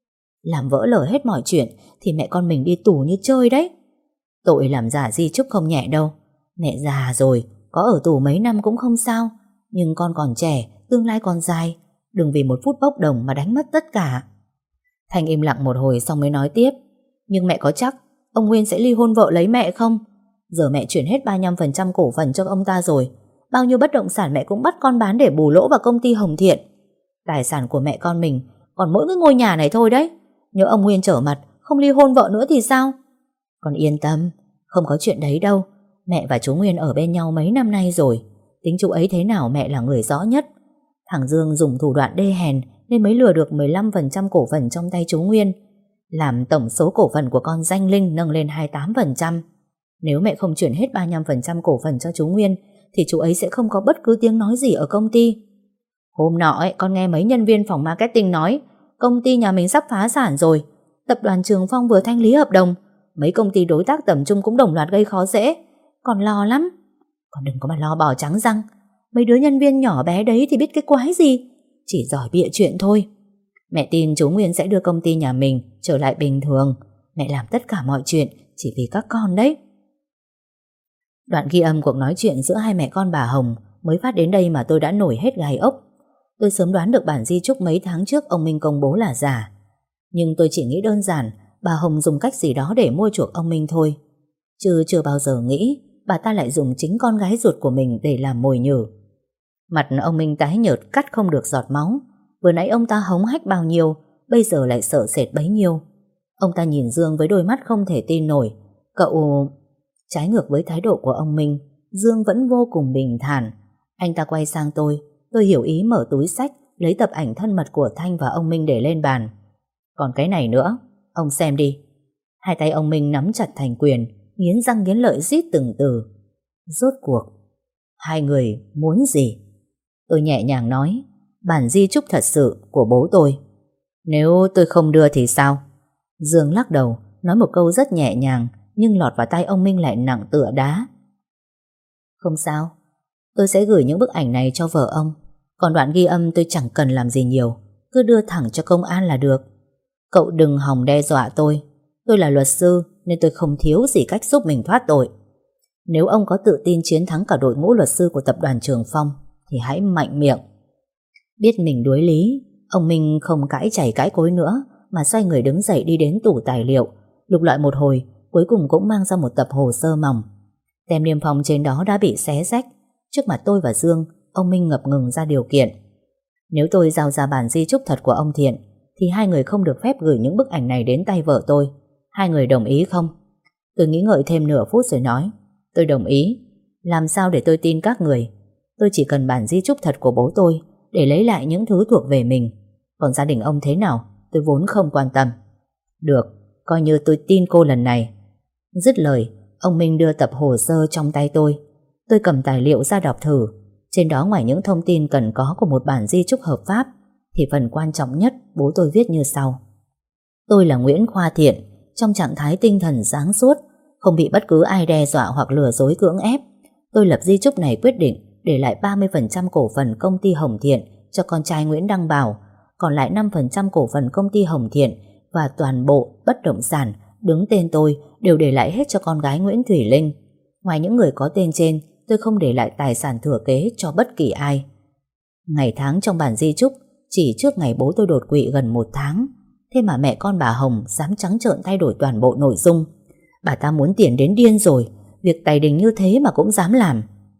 làm vỡ lở hết mọi chuyện, thì mẹ con mình đi tù như chơi đấy. Tội làm giả di chúc không nhẹ đâu. Mẹ già rồi, có ở tù mấy năm cũng không sao. Nhưng con còn trẻ, tương lai còn dài. Đừng vì một phút bốc đồng mà đánh mất tất cả. Thành im lặng một hồi xong mới nói tiếp. Nhưng mẹ có chắc ông Nguyên sẽ ly hôn vợ lấy mẹ không? Giờ mẹ chuyển hết 35% cổ phần cho ông ta rồi. Bao nhiêu bất động sản mẹ cũng bắt con bán để bù lỗ vào công ty Hồng Thiện. Tài sản của mẹ con mình còn mỗi cái ngôi nhà này thôi đấy. Nếu ông Nguyên trở mặt không ly hôn vợ nữa thì sao? Con yên tâm, không có chuyện đấy đâu. Mẹ và chú Nguyên ở bên nhau mấy năm nay rồi. Tính chú ấy thế nào mẹ là người rõ nhất. Thằng Dương dùng thủ đoạn đê hèn nên mới lừa được 15% cổ phần trong tay chú Nguyên, làm tổng số cổ phần của con Danh Linh nâng lên 28%. Nếu mẹ không chuyển hết 35% cổ phần cho chú Nguyên thì chú ấy sẽ không có bất cứ tiếng nói gì ở công ty. Hôm nọ ấy, con nghe mấy nhân viên phòng marketing nói công ty nhà mình sắp phá sản rồi. Tập đoàn Trường Phong vừa thanh lý hợp đồng. Mấy công ty đối tác tầm trung cũng đồng loạt gây khó dễ. Con lo lắm. Con đừng có mà lo bò trắng răng. Mấy đứa nhân viên nhỏ bé đấy thì biết cái quái gì, chỉ giỏi bịa chuyện thôi. Mẹ tin chú Nguyên sẽ đưa công ty nhà mình trở lại bình thường. Mẹ làm tất cả mọi chuyện chỉ vì các con đấy. Đoạn ghi âm cuộc nói chuyện giữa hai mẹ con bà Hồng mới phát đến đây mà tôi đã nổi hết gai ốc. Tôi sớm đoán được bản di chúc mấy tháng trước ông Minh công bố là giả. Nhưng tôi chỉ nghĩ đơn giản bà Hồng dùng cách gì đó để mua chuộc ông Minh thôi. Chứ chưa bao giờ nghĩ bà ta lại dùng chính con gái ruột của mình để làm mồi nhử. Mặt ông Minh tái nhợt cắt không được giọt máu. Vừa nãy ông ta hống hách bao nhiêu, bây giờ lại sợ sệt bấy nhiêu. Ông ta nhìn Dương với đôi mắt không thể tin nổi. Cậu... Trái ngược với thái độ của ông Minh, Dương vẫn vô cùng bình thản. Anh ta quay sang tôi hiểu ý mở túi xách, lấy tập ảnh thân mật của Thanh và ông Minh để lên bàn. Còn cái này nữa, ông xem đi. Hai tay ông Minh nắm chặt thành quyền, nghiến răng nghiến lợi rít từng từ. Rốt cuộc, hai người muốn gì? Tôi nhẹ nhàng nói, bản di chúc thật sự của bố tôi. Nếu tôi không đưa thì sao? Dương lắc đầu, nói một câu rất nhẹ nhàng, nhưng lọt vào tai ông Minh lại nặng tựa đá. Không sao, tôi sẽ gửi những bức ảnh này cho vợ ông. Còn đoạn ghi âm tôi chẳng cần làm gì nhiều, cứ đưa thẳng cho công an là được. Cậu đừng hòng đe dọa tôi. Tôi là luật sư nên tôi không thiếu gì cách giúp mình thoát tội. Nếu ông có tự tin chiến thắng cả đội ngũ luật sư của tập đoàn Trường Phong thì hãy mạnh miệng. Biết mình đuối lý, ông Minh không cãi chảy cãi cối nữa mà xoay người đứng dậy đi đến tủ tài liệu, lục lọi một hồi, cuối cùng cũng mang ra một tập hồ sơ mỏng. Tem niêm phong trên đó đã bị xé rách. Trước mặt tôi và Dương, ông Minh ngập ngừng ra điều kiện. Nếu tôi giao ra bản di chúc thật của ông Thiện thì hai người không được phép gửi những bức ảnh này đến tay vợ tôi. Hai người đồng ý không? Tôi nghĩ ngợi thêm nửa phút rồi nói, tôi đồng ý. Làm sao để tôi tin các người? Tôi chỉ cần bản di chúc thật của bố tôi để lấy lại những thứ thuộc về mình. Còn gia đình ông thế nào tôi vốn không quan tâm. Được, coi như tôi tin cô lần này. Dứt lời, ông Minh đưa tập hồ sơ trong tay tôi. Tôi cầm tài liệu ra đọc thử. Trên đó ngoài những thông tin cần có của một bản di chúc hợp pháp thì phần quan trọng nhất bố tôi viết như sau. Tôi là Nguyễn Khoa Thiện, trong trạng thái tinh thần sáng suốt, không bị bất cứ ai đe dọa hoặc lừa dối cưỡng ép. Tôi lập di chúc này quyết định để lại 30% cổ phần công ty Hồng Thiện cho con trai Nguyễn Đăng Bảo, còn lại 5% cổ phần công ty Hồng Thiện và toàn bộ bất động sản đứng tên tôi đều để lại hết cho con gái Nguyễn Thủy Linh. Ngoài những người có tên trên, tôi không để lại tài sản thừa kế cho bất kỳ ai. Ngày tháng trong bản di chúc chỉ trước ngày bố tôi đột quỵ gần 1 tháng. Thế mà mẹ con bà Hồng dám trắng trợn thay đổi toàn bộ nội dung. Bà ta muốn tiền đến điên rồi, việc tài đình như thế mà cũng dám làm.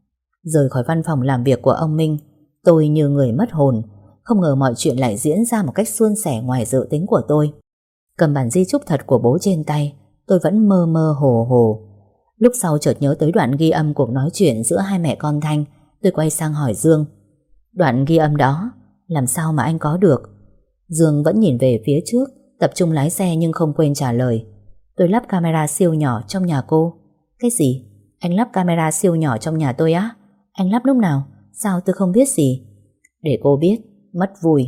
Rời khỏi văn phòng làm việc của ông Minh, tôi như người mất hồn. Không ngờ mọi chuyện lại diễn ra một cách suôn sẻ ngoài dự tính của tôi. Cầm bản di chúc thật của bố trên tay, tôi vẫn mơ mơ hồ hồ. Lúc sau chợt nhớ tới đoạn ghi âm cuộc nói chuyện giữa hai mẹ con Thanh. Tôi quay sang hỏi Dương, đoạn ghi âm đó làm sao mà anh có được? Dương vẫn nhìn về phía trước, tập trung lái xe nhưng không quên trả lời. Tôi lắp camera siêu nhỏ trong nhà cô. Cái gì? Anh lắp camera siêu nhỏ trong nhà tôi á? Anh lắp lúc nào? Sao tôi không biết gì? Để cô biết, mất vui.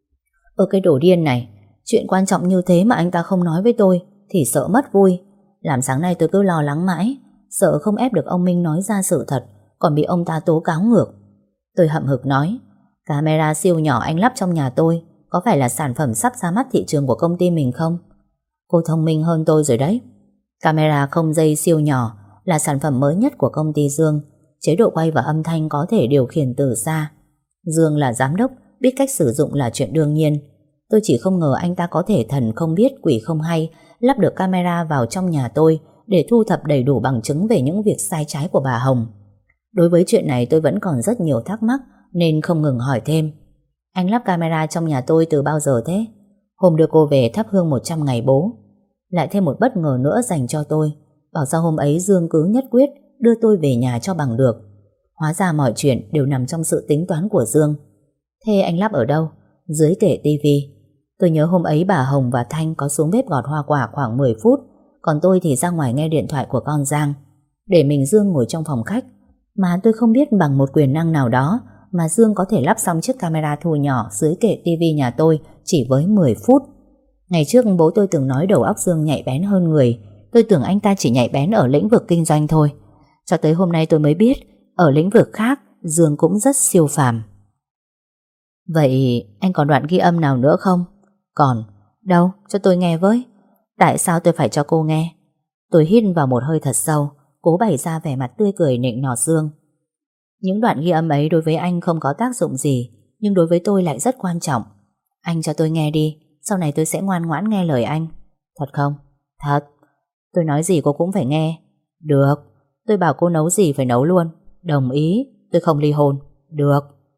Cái đồ điên này, chuyện quan trọng như thế mà anh ta không nói với tôi thì sợ mất vui. Làm sáng nay tôi cứ lo lắng mãi, sợ không ép được ông Minh nói ra sự thật, còn bị ông ta tố cáo ngược. Tôi hậm hực nói, camera siêu nhỏ anh lắp trong nhà tôi có phải là sản phẩm sắp ra mắt thị trường của công ty mình không? Cô thông minh hơn tôi rồi đấy. Camera không dây siêu nhỏ là sản phẩm mới nhất của công ty Dương. Chế độ quay và âm thanh có thể điều khiển từ xa. Dương là giám đốc, biết cách sử dụng là chuyện đương nhiên. Tôi chỉ không ngờ anh ta có thể thần không biết quỷ không hay lắp được camera vào trong nhà tôi để thu thập đầy đủ bằng chứng về những việc sai trái của bà Hồng. Đối với chuyện này tôi vẫn còn rất nhiều thắc mắc nên không ngừng hỏi thêm. Anh lắp camera trong nhà tôi từ bao giờ thế? Hôm đưa cô về thắp hương 100 ngày bố. Lại thêm một bất ngờ nữa dành cho tôi. Bảo sao hôm ấy Dương cứ nhất quyết đưa tôi về nhà cho bằng được. Hóa ra mọi chuyện đều nằm trong sự tính toán của Dương. Thế anh lắp ở đâu? Dưới kệ tivi. Tôi nhớ hôm ấy bà Hồng và Thanh có xuống bếp gọt hoa quả khoảng 10 phút, còn tôi thì ra ngoài nghe điện thoại của con Giang. Để mình Dương ngồi trong phòng khách. Mà tôi không biết bằng một quyền năng nào đó mà Dương có thể lắp xong chiếc camera thu nhỏ dưới kệ tivi nhà tôi chỉ với 10 phút. Ngày trước bố tôi từng nói đầu óc Dương nhạy bén hơn người. Tôi tưởng anh ta chỉ nhạy bén ở lĩnh vực kinh doanh thôi. Cho tới hôm nay tôi mới biết ở lĩnh vực khác Dương cũng rất siêu phàm. Vậy anh còn đoạn ghi âm nào nữa không? Còn. Đâu, cho tôi nghe với. Tại sao tôi phải cho cô nghe? Tôi hít vào một hơi thật sâu, cố bày ra vẻ mặt tươi cười nịnh nọt Dương. Những đoạn ghi âm ấy đối với anh không có tác dụng gì, nhưng đối với tôi lại rất quan trọng. Anh cho tôi nghe đi, sau này tôi sẽ ngoan ngoãn nghe lời anh. Thật không? Thật. Tôi nói gì cô cũng phải nghe. Được. Tôi bảo cô nấu gì phải nấu luôn. Đồng ý. Tôi không ly hôn. Được.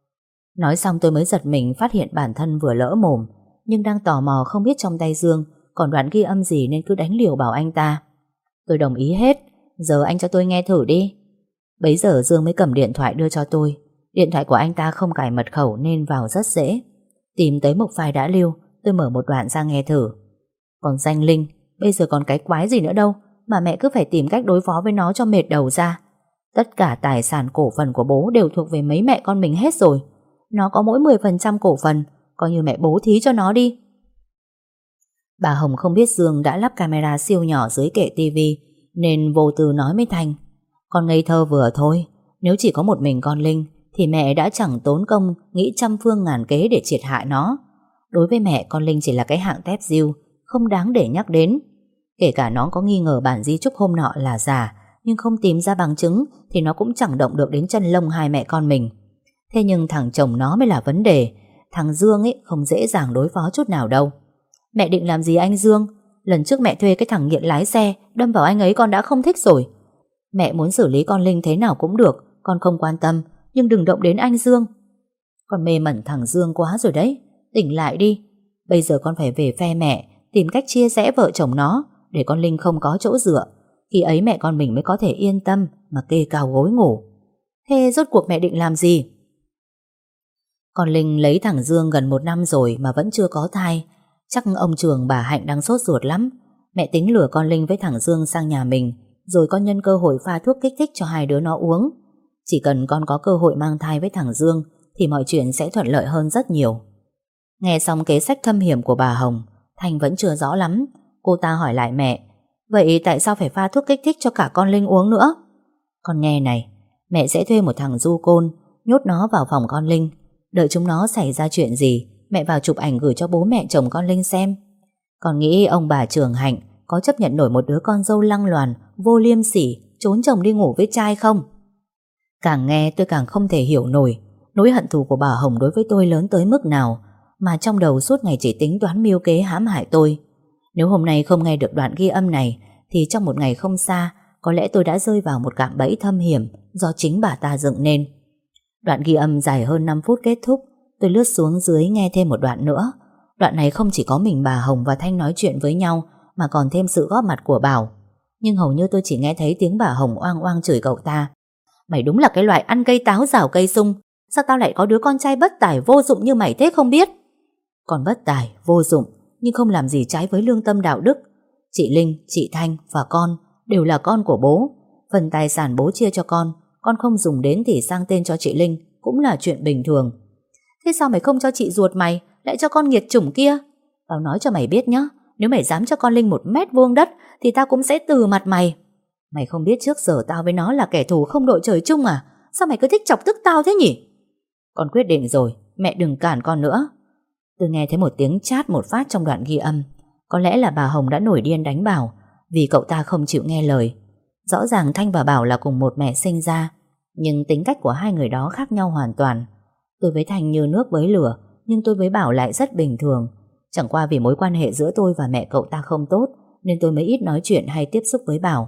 Nói xong tôi mới giật mình phát hiện bản thân vừa lỡ mồm, nhưng đang tò mò không biết trong tay Dương còn đoạn ghi âm gì nên cứ đánh liều bảo anh ta. Tôi đồng ý hết, giờ anh cho tôi nghe thử đi. Bấy giờ Dương mới cầm điện thoại đưa cho tôi. Điện thoại của anh ta không cài mật khẩu nên vào rất dễ. Tìm tới mục file đã lưu, tôi mở một đoạn ra nghe thử. Còn danh Linh, bây giờ còn cái quái gì nữa đâu mà mẹ cứ phải tìm cách đối phó với nó cho mệt đầu ra. Tất cả tài sản cổ phần của bố đều thuộc về mấy mẹ con mình hết rồi. Nó có mỗi 10% cổ phần, coi như mẹ bố thí cho nó đi. Bà Hồng không biết Dương đã lắp camera siêu nhỏ dưới kệ tivi nên vô tư nói với Thanh: Con ngây thơ vừa thôi, nếu chỉ có một mình con Linh thì mẹ đã chẳng tốn công nghĩ trăm phương ngàn kế để triệt hại nó. Đối với mẹ, con Linh chỉ là cái hạng tép diêu, không đáng để nhắc đến. Kể cả nó có nghi ngờ bản di chúc hôm nọ là giả, nhưng không tìm ra bằng chứng thì nó cũng chẳng động được đến chân lông hai mẹ con mình. Thế nhưng thằng chồng nó mới là vấn đề. Thằng Dương ấy không dễ dàng đối phó chút nào đâu. Mẹ định làm gì anh Dương? Lần trước mẹ thuê cái thằng nghiện lái xe đâm vào anh ấy con đã không thích rồi. Mẹ muốn xử lý con Linh thế nào cũng được, con không quan tâm, nhưng đừng động đến anh Dương. Con mê mẩn thằng Dương quá rồi đấy. Tỉnh lại đi. Bây giờ con phải về phe mẹ, tìm cách chia rẽ vợ chồng nó, để con Linh không có chỗ dựa. Khi ấy mẹ con mình mới có thể yên tâm mà kê cao gối ngủ. Thế rốt cuộc mẹ định làm gì? Con Linh lấy thằng Dương gần 1 năm rồi mà vẫn chưa có thai. Chắc ông Trường bà Hạnh đang sốt ruột lắm. Mẹ tính lừa con Linh với thằng Dương sang nhà mình, rồi con nhân cơ hội pha thuốc kích thích cho hai đứa nó uống. Chỉ cần con có cơ hội mang thai với thằng Dương thì mọi chuyện sẽ thuận lợi hơn rất nhiều. Nghe xong kế sách thâm hiểm của bà Hồng, Thanh vẫn chưa rõ lắm. Cô ta hỏi lại mẹ: Vậy tại sao phải pha thuốc kích thích cho cả con Linh uống nữa? Con nghe này, mẹ sẽ thuê một thằng du côn, nhốt nó vào phòng con Linh. Đợi chúng nó xảy ra chuyện gì, mẹ vào chụp ảnh gửi cho bố mẹ chồng con Linh xem. Con nghĩ ông bà Trường Hạnh có chấp nhận nổi một đứa con dâu lăng loàn, vô liêm sỉ, trốn chồng đi ngủ với trai không? Càng nghe tôi càng không thể hiểu nổi nỗi hận thù của bà Hồng đối với tôi lớn tới mức nào, mà trong đầu suốt ngày chỉ tính toán mưu kế hãm hại tôi. Nếu hôm nay không nghe được đoạn ghi âm này thì trong một ngày không xa có lẽ tôi đã rơi vào một cạm bẫy thâm hiểm do chính bà ta dựng nên. Đoạn ghi âm dài hơn 5 phút kết thúc. Tôi lướt xuống dưới nghe thêm một đoạn nữa. Đoạn này không chỉ có mình bà Hồng và Thanh nói chuyện với nhau mà còn thêm sự góp mặt của Bảo. Nhưng hầu như tôi chỉ nghe thấy tiếng bà Hồng oang oang chửi cậu ta: Mày đúng là cái loại ăn cây táo rào cây sung. Sao tao lại có đứa con trai bất tài vô dụng như mày thế không biết? Còn bất tài, vô dụng nhưng không làm gì trái với lương tâm đạo đức. Chị Linh, chị Thanh và con đều là con của bố. Phần tài sản bố chia cho con không dùng đến thì sang tên cho chị Linh cũng là chuyện bình thường. Thế sao mày không cho chị ruột mày, lại cho con nghiệt chủng kia? Tao nói cho mày biết nhá, nếu mày dám cho con Linh 1 mét vuông đất thì tao cũng sẽ từ mặt mày. Mày không biết trước giờ tao với nó là kẻ thù không đội trời chung à? Sao mày cứ thích chọc tức tao thế nhỉ? Con quyết định rồi, mẹ đừng cản con nữa. Tôi nghe thấy một tiếng chát một phát trong đoạn ghi âm. Có lẽ là bà Hồng đã nổi điên đánh Bảo vì cậu ta không chịu nghe lời. Rõ ràng Thanh và Bảo là cùng một mẹ sinh ra, nhưng tính cách của hai người đó khác nhau hoàn toàn. Tôi với Thanh như nước với lửa, nhưng tôi với Bảo lại rất bình thường. Chẳng qua vì mối quan hệ giữa tôi và mẹ cậu ta không tốt nên tôi mới ít nói chuyện hay tiếp xúc với Bảo.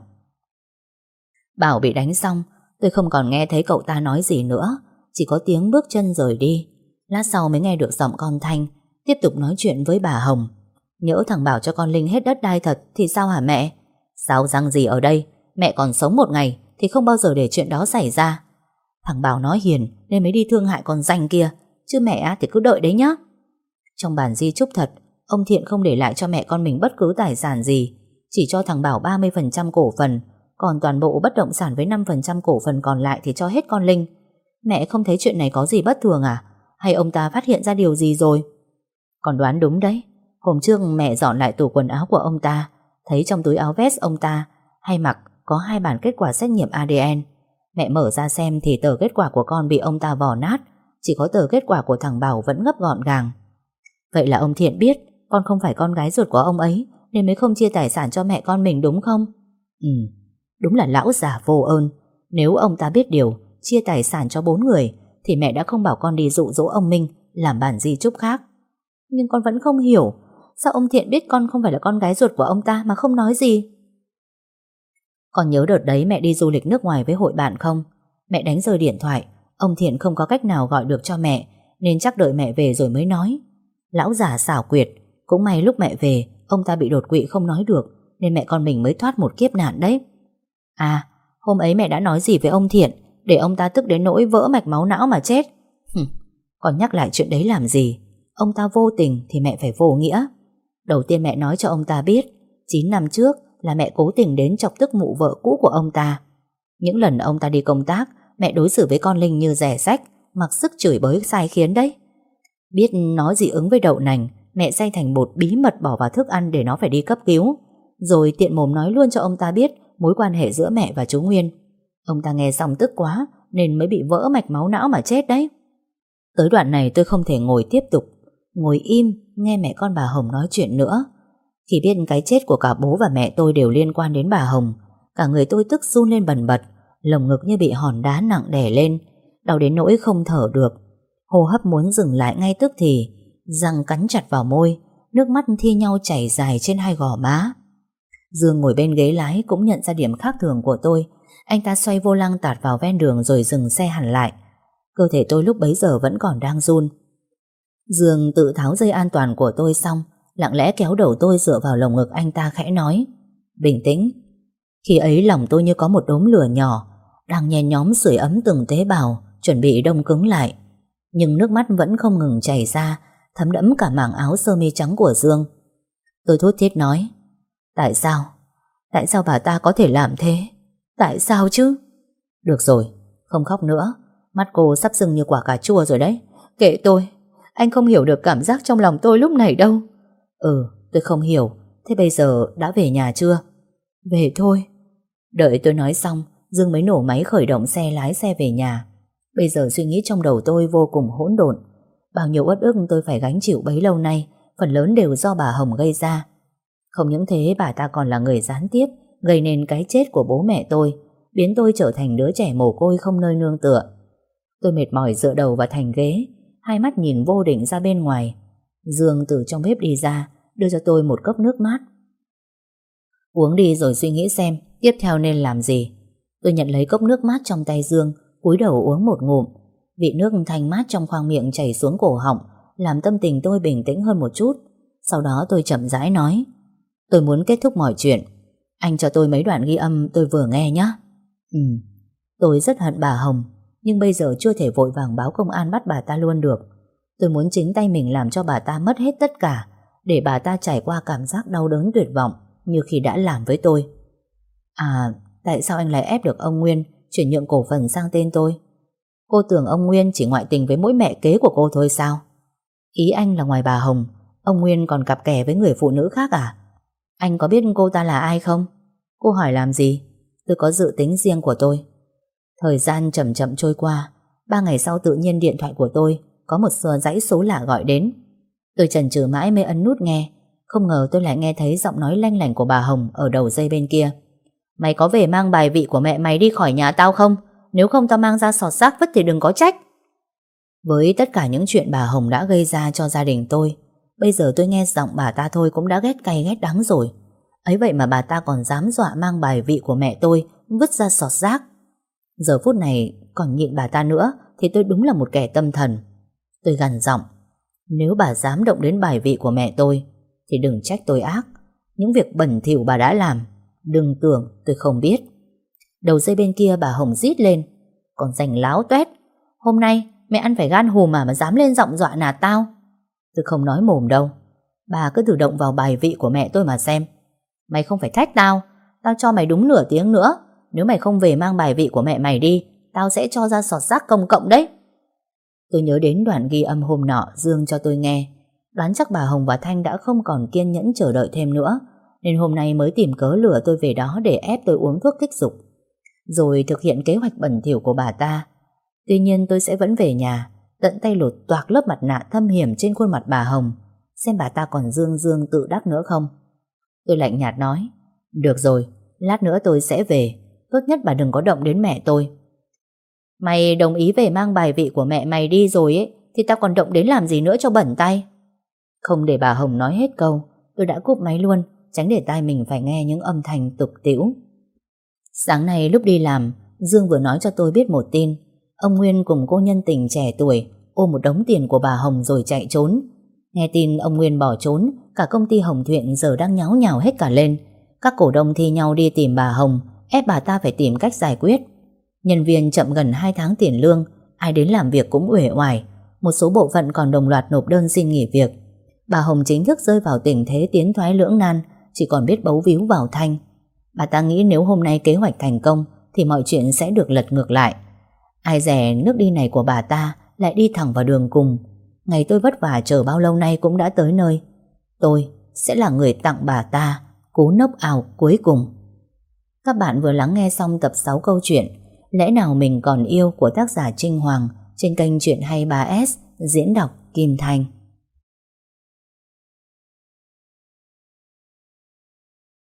Bảo bị đánh xong, tôi không còn nghe thấy cậu ta nói gì nữa, chỉ có tiếng bước chân rời đi. Lát sau mới nghe được giọng con Thanh tiếp tục nói chuyện với bà Hồng. Nhỡ thằng Bảo cho con Linh hết đất đai thật thì sao hả mẹ? Sao răng gì ở đây? Mẹ còn sống một ngày thì không bao giờ để chuyện đó xảy ra. Thằng Bảo nó hiền nên mới đi thương hại con danh kia, chứ mẹ thì cứ đợi đấy nhá. Trong bản di chúc thật, ông Thiện không để lại cho mẹ con mình bất cứ tài sản gì, chỉ cho thằng Bảo 30% cổ phần, còn toàn bộ bất động sản với 5% cổ phần còn lại thì cho hết con Linh. Mẹ không thấy chuyện này có gì bất thường à? Hay ông ta phát hiện ra điều gì rồi? Con đoán đúng đấy. Hôm trước mẹ dọn lại tủ quần áo của ông ta, thấy trong túi áo vest ông ta hay mặc có 2 bản kết quả xét nghiệm ADN. Mẹ mở ra xem thì tờ kết quả của con bị ông ta vò nát, chỉ có tờ kết quả của thằng Bảo vẫn gấp gọn gàng. Vậy là ông Thiện biết con không phải con gái ruột của ông ấy nên mới không chia tài sản cho mẹ con mình đúng không? Đúng là lão già vô ơn. Nếu ông ta biết điều chia tài sản cho 4 người thì mẹ đã không bảo con đi dụ dỗ ông Minh làm bản di chúc khác. Nhưng con vẫn không hiểu sao ông Thiện biết con không phải là con gái ruột của ông ta mà không nói gì. Con nhớ đợt đấy mẹ đi du lịch nước ngoài với hội bạn không? Mẹ đánh rơi điện thoại, ông Thiện không có cách nào gọi được cho mẹ nên chắc đợi mẹ về rồi mới nói. Lão già xảo quyệt, cũng may lúc mẹ về ông ta bị đột quỵ không nói được, nên mẹ con mình mới thoát một kiếp nạn đấy. À, hôm ấy mẹ đã nói gì với ông Thiện để ông ta tức đến nỗi vỡ mạch máu não mà chết? Còn nhắc lại chuyện đấy làm gì? Ông ta vô tình thì mẹ phải vô nghĩa. Đầu tiên mẹ nói cho ông ta biết 9 năm trước là mẹ cố tình đến chọc tức mụ vợ cũ của ông ta. Những lần ông ta đi công tác, mẹ đối xử với con Linh như rẻ rách, mặc sức chửi bới sai khiến đấy. Biết nó dị ứng với đậu nành, mẹ xay thành bột bí mật bỏ vào thức ăn để nó phải đi cấp cứu. Rồi tiện mồm nói luôn cho ông ta biết mối quan hệ giữa mẹ và chú Nguyên. Ông ta nghe xong tức quá nên mới bị vỡ mạch máu não mà chết đấy. Tới đoạn này tôi không thể ngồi tiếp tục, ngồi im nghe mẹ con bà Hồng nói chuyện nữa. Khi biết cái chết của cả bố và mẹ tôi đều liên quan đến bà Hồng, cả người tôi tức run lên bần bật, lồng ngực như bị hòn đá nặng đè lên, đau đến nỗi không thở được. Hô hấp muốn dừng lại ngay tức thì, răng cắn chặt vào môi, nước mắt thi nhau chảy dài trên hai gò má. Dương ngồi bên ghế lái cũng nhận ra điểm khác thường của tôi. Anh ta xoay vô lăng tạt vào ven đường rồi dừng xe hẳn lại. Cơ thể tôi lúc bấy giờ vẫn còn đang run. Dương tự tháo dây an toàn của tôi xong, lặng lẽ kéo đầu tôi dựa vào lồng ngực anh ta khẽ nói: bình tĩnh. Khi ấy lòng tôi như có một đốm lửa nhỏ đang nhen nhóm sưởi ấm từng tế bào, chuẩn bị đông cứng lại. Nhưng nước mắt vẫn không ngừng chảy ra, thấm đẫm cả mảng áo sơ mi trắng của Dương. Tôi thút thít nói: tại sao? Tại sao bà ta có thể làm thế? Tại sao chứ? Được rồi, không khóc nữa. Mắt cô sắp sưng như quả cà chua rồi đấy. Kệ tôi, anh không hiểu được cảm giác trong lòng tôi lúc này đâu. Tôi không hiểu. Thế bây giờ đã về nhà chưa? Về thôi. Đợi tôi nói xong, Dương mới nổ máy khởi động xe lái xe về nhà. Bây giờ suy nghĩ trong đầu tôi vô cùng hỗn độn. Bao nhiêu uất ức tôi phải gánh chịu bấy lâu nay, phần lớn đều do bà Hồng gây ra. Không những thế, bà ta còn là người gián tiếp gây nên cái chết của bố mẹ tôi, biến tôi trở thành đứa trẻ mồ côi không nơi nương tựa. Tôi mệt mỏi dựa đầu vào thành ghế, hai mắt nhìn vô định ra bên ngoài. Dương từ trong bếp đi ra, đưa cho tôi một cốc nước mát. Uống đi rồi suy nghĩ xem tiếp theo nên làm gì. Tôi nhận lấy cốc nước mát trong tay Dương, cúi đầu uống một ngụm. Vị nước thanh mát trong khoang miệng chảy xuống cổ họng, làm tâm tình tôi bình tĩnh hơn một chút. Sau đó tôi chậm rãi nói: tôi muốn kết thúc mọi chuyện. Anh cho tôi mấy đoạn ghi âm tôi vừa nghe nhé. Tôi rất hận bà Hồng, nhưng bây giờ chưa thể vội vàng báo công an bắt bà ta luôn được. Tôi muốn chính tay mình làm cho bà ta mất hết tất cả, để bà ta trải qua cảm giác đau đớn tuyệt vọng như khi đã làm với tôi. À, tại sao anh lại ép được ông Nguyên chuyển nhượng cổ phần sang tên tôi? Cô tưởng ông Nguyên chỉ ngoại tình với mỗi mẹ kế của cô thôi sao? Ý anh là ngoài bà Hồng, ông Nguyên còn cặp kè với người phụ nữ khác à? Anh có biết cô ta là ai không? Cô hỏi làm gì? Tôi có dự tính riêng của tôi. Thời gian chậm chậm trôi qua. 3 ngày sau tự nhiên điện thoại của tôi có một dãy số lạ gọi đến. Tôi chần chừ mãi mới ấn nút nghe. Không ngờ tôi lại nghe thấy giọng nói lanh lảnh của bà Hồng ở đầu dây bên kia. Mày có về mang bài vị của mẹ mày đi khỏi nhà tao không? Nếu không tao mang ra sọt xác vứt thì đừng có trách. Với tất cả những chuyện bà Hồng đã gây ra cho gia đình tôi, bây giờ tôi nghe giọng bà ta thôi cũng đã ghét cay ghét đắng rồi. Ấy vậy mà bà ta còn dám dọa mang bài vị của mẹ tôi vứt ra sọt rác. Giờ phút này còn nhịn bà ta nữa thì tôi đúng là một kẻ tâm thần. Tôi gằn giọng: nếu bà dám động đến bài vị của mẹ tôi thì đừng trách tôi ác. Những việc bẩn thỉu bà đã làm, đừng tưởng tôi không biết. Đầu dây bên kia bà Hồng rít lên: còn giành láo toét, hôm nay mẹ ăn phải gan hùm mà dám lên giọng dọa nạt tao. Tôi không nói mồm đâu. Bà cứ tự động vào bài vị của mẹ tôi mà xem. Mày không phải trách tao. Tao cho mày đúng nửa tiếng nữa. Nếu mày không về mang bài vị của mẹ mày đi, tao sẽ cho ra sọt rác công cộng đấy. Tôi nhớ đến đoạn ghi âm hôm nọ Dương cho tôi nghe. Đoán chắc bà Hồng và Thanh đã không còn kiên nhẫn chờ đợi thêm nữa, nên hôm nay mới tìm cớ lừa tôi về đó để ép tôi uống thuốc kích dục, rồi thực hiện kế hoạch bẩn thỉu của bà ta. Tuy nhiên tôi sẽ vẫn về nhà, tận tay lột toạc lớp mặt nạ thâm hiểm trên khuôn mặt bà Hồng, xem bà ta còn dương tự đắc nữa không. Tôi lạnh nhạt nói: được rồi, lát nữa tôi sẽ về. Tốt nhất bà đừng có động đến mẹ tôi. Mày đồng ý về mang bài vị của mẹ mày đi rồi ấy, thì tao còn động đến làm gì nữa cho bẩn tay. Không để bà Hồng nói hết câu, tôi đã cúp máy luôn, tránh để tai mình phải nghe những âm thanh tục tĩu. Sáng nay lúc đi làm, Dương vừa nói cho tôi biết một tin. Ông Nguyên cùng cô nhân tình trẻ tuổi ôm một đống tiền của bà Hồng rồi chạy trốn. Nghe tin ông Nguyên bỏ trốn, cả công ty Hồng Thuyện giờ đang nháo nhào hết cả lên. Các cổ đông thi nhau đi tìm bà Hồng, ép bà ta phải tìm cách giải quyết. Nhân viên chậm gần 2 tháng tiền lương, ai đến làm việc cũng uể oải. Một số bộ phận còn đồng loạt nộp đơn xin nghỉ việc. Bà Hồng chính thức rơi vào tình thế tiến thoái lưỡng nan, chỉ còn biết bấu víu vào Thanh. Bà ta nghĩ nếu hôm nay kế hoạch thành công thì mọi chuyện sẽ được lật ngược lại. Ai dè nước đi này của bà ta lại đi thẳng vào đường cùng. Ngày tôi vất vả chờ bao lâu nay cũng đã tới nơi. Tôi sẽ là người tặng bà ta cú knock out cuối cùng. Các bạn vừa lắng nghe xong tập 6 câu chuyện Lẽ nào mình còn yêu của tác giả Trinh Hoàng trên kênh Chuyện 23S diễn đọc Kim Thanh.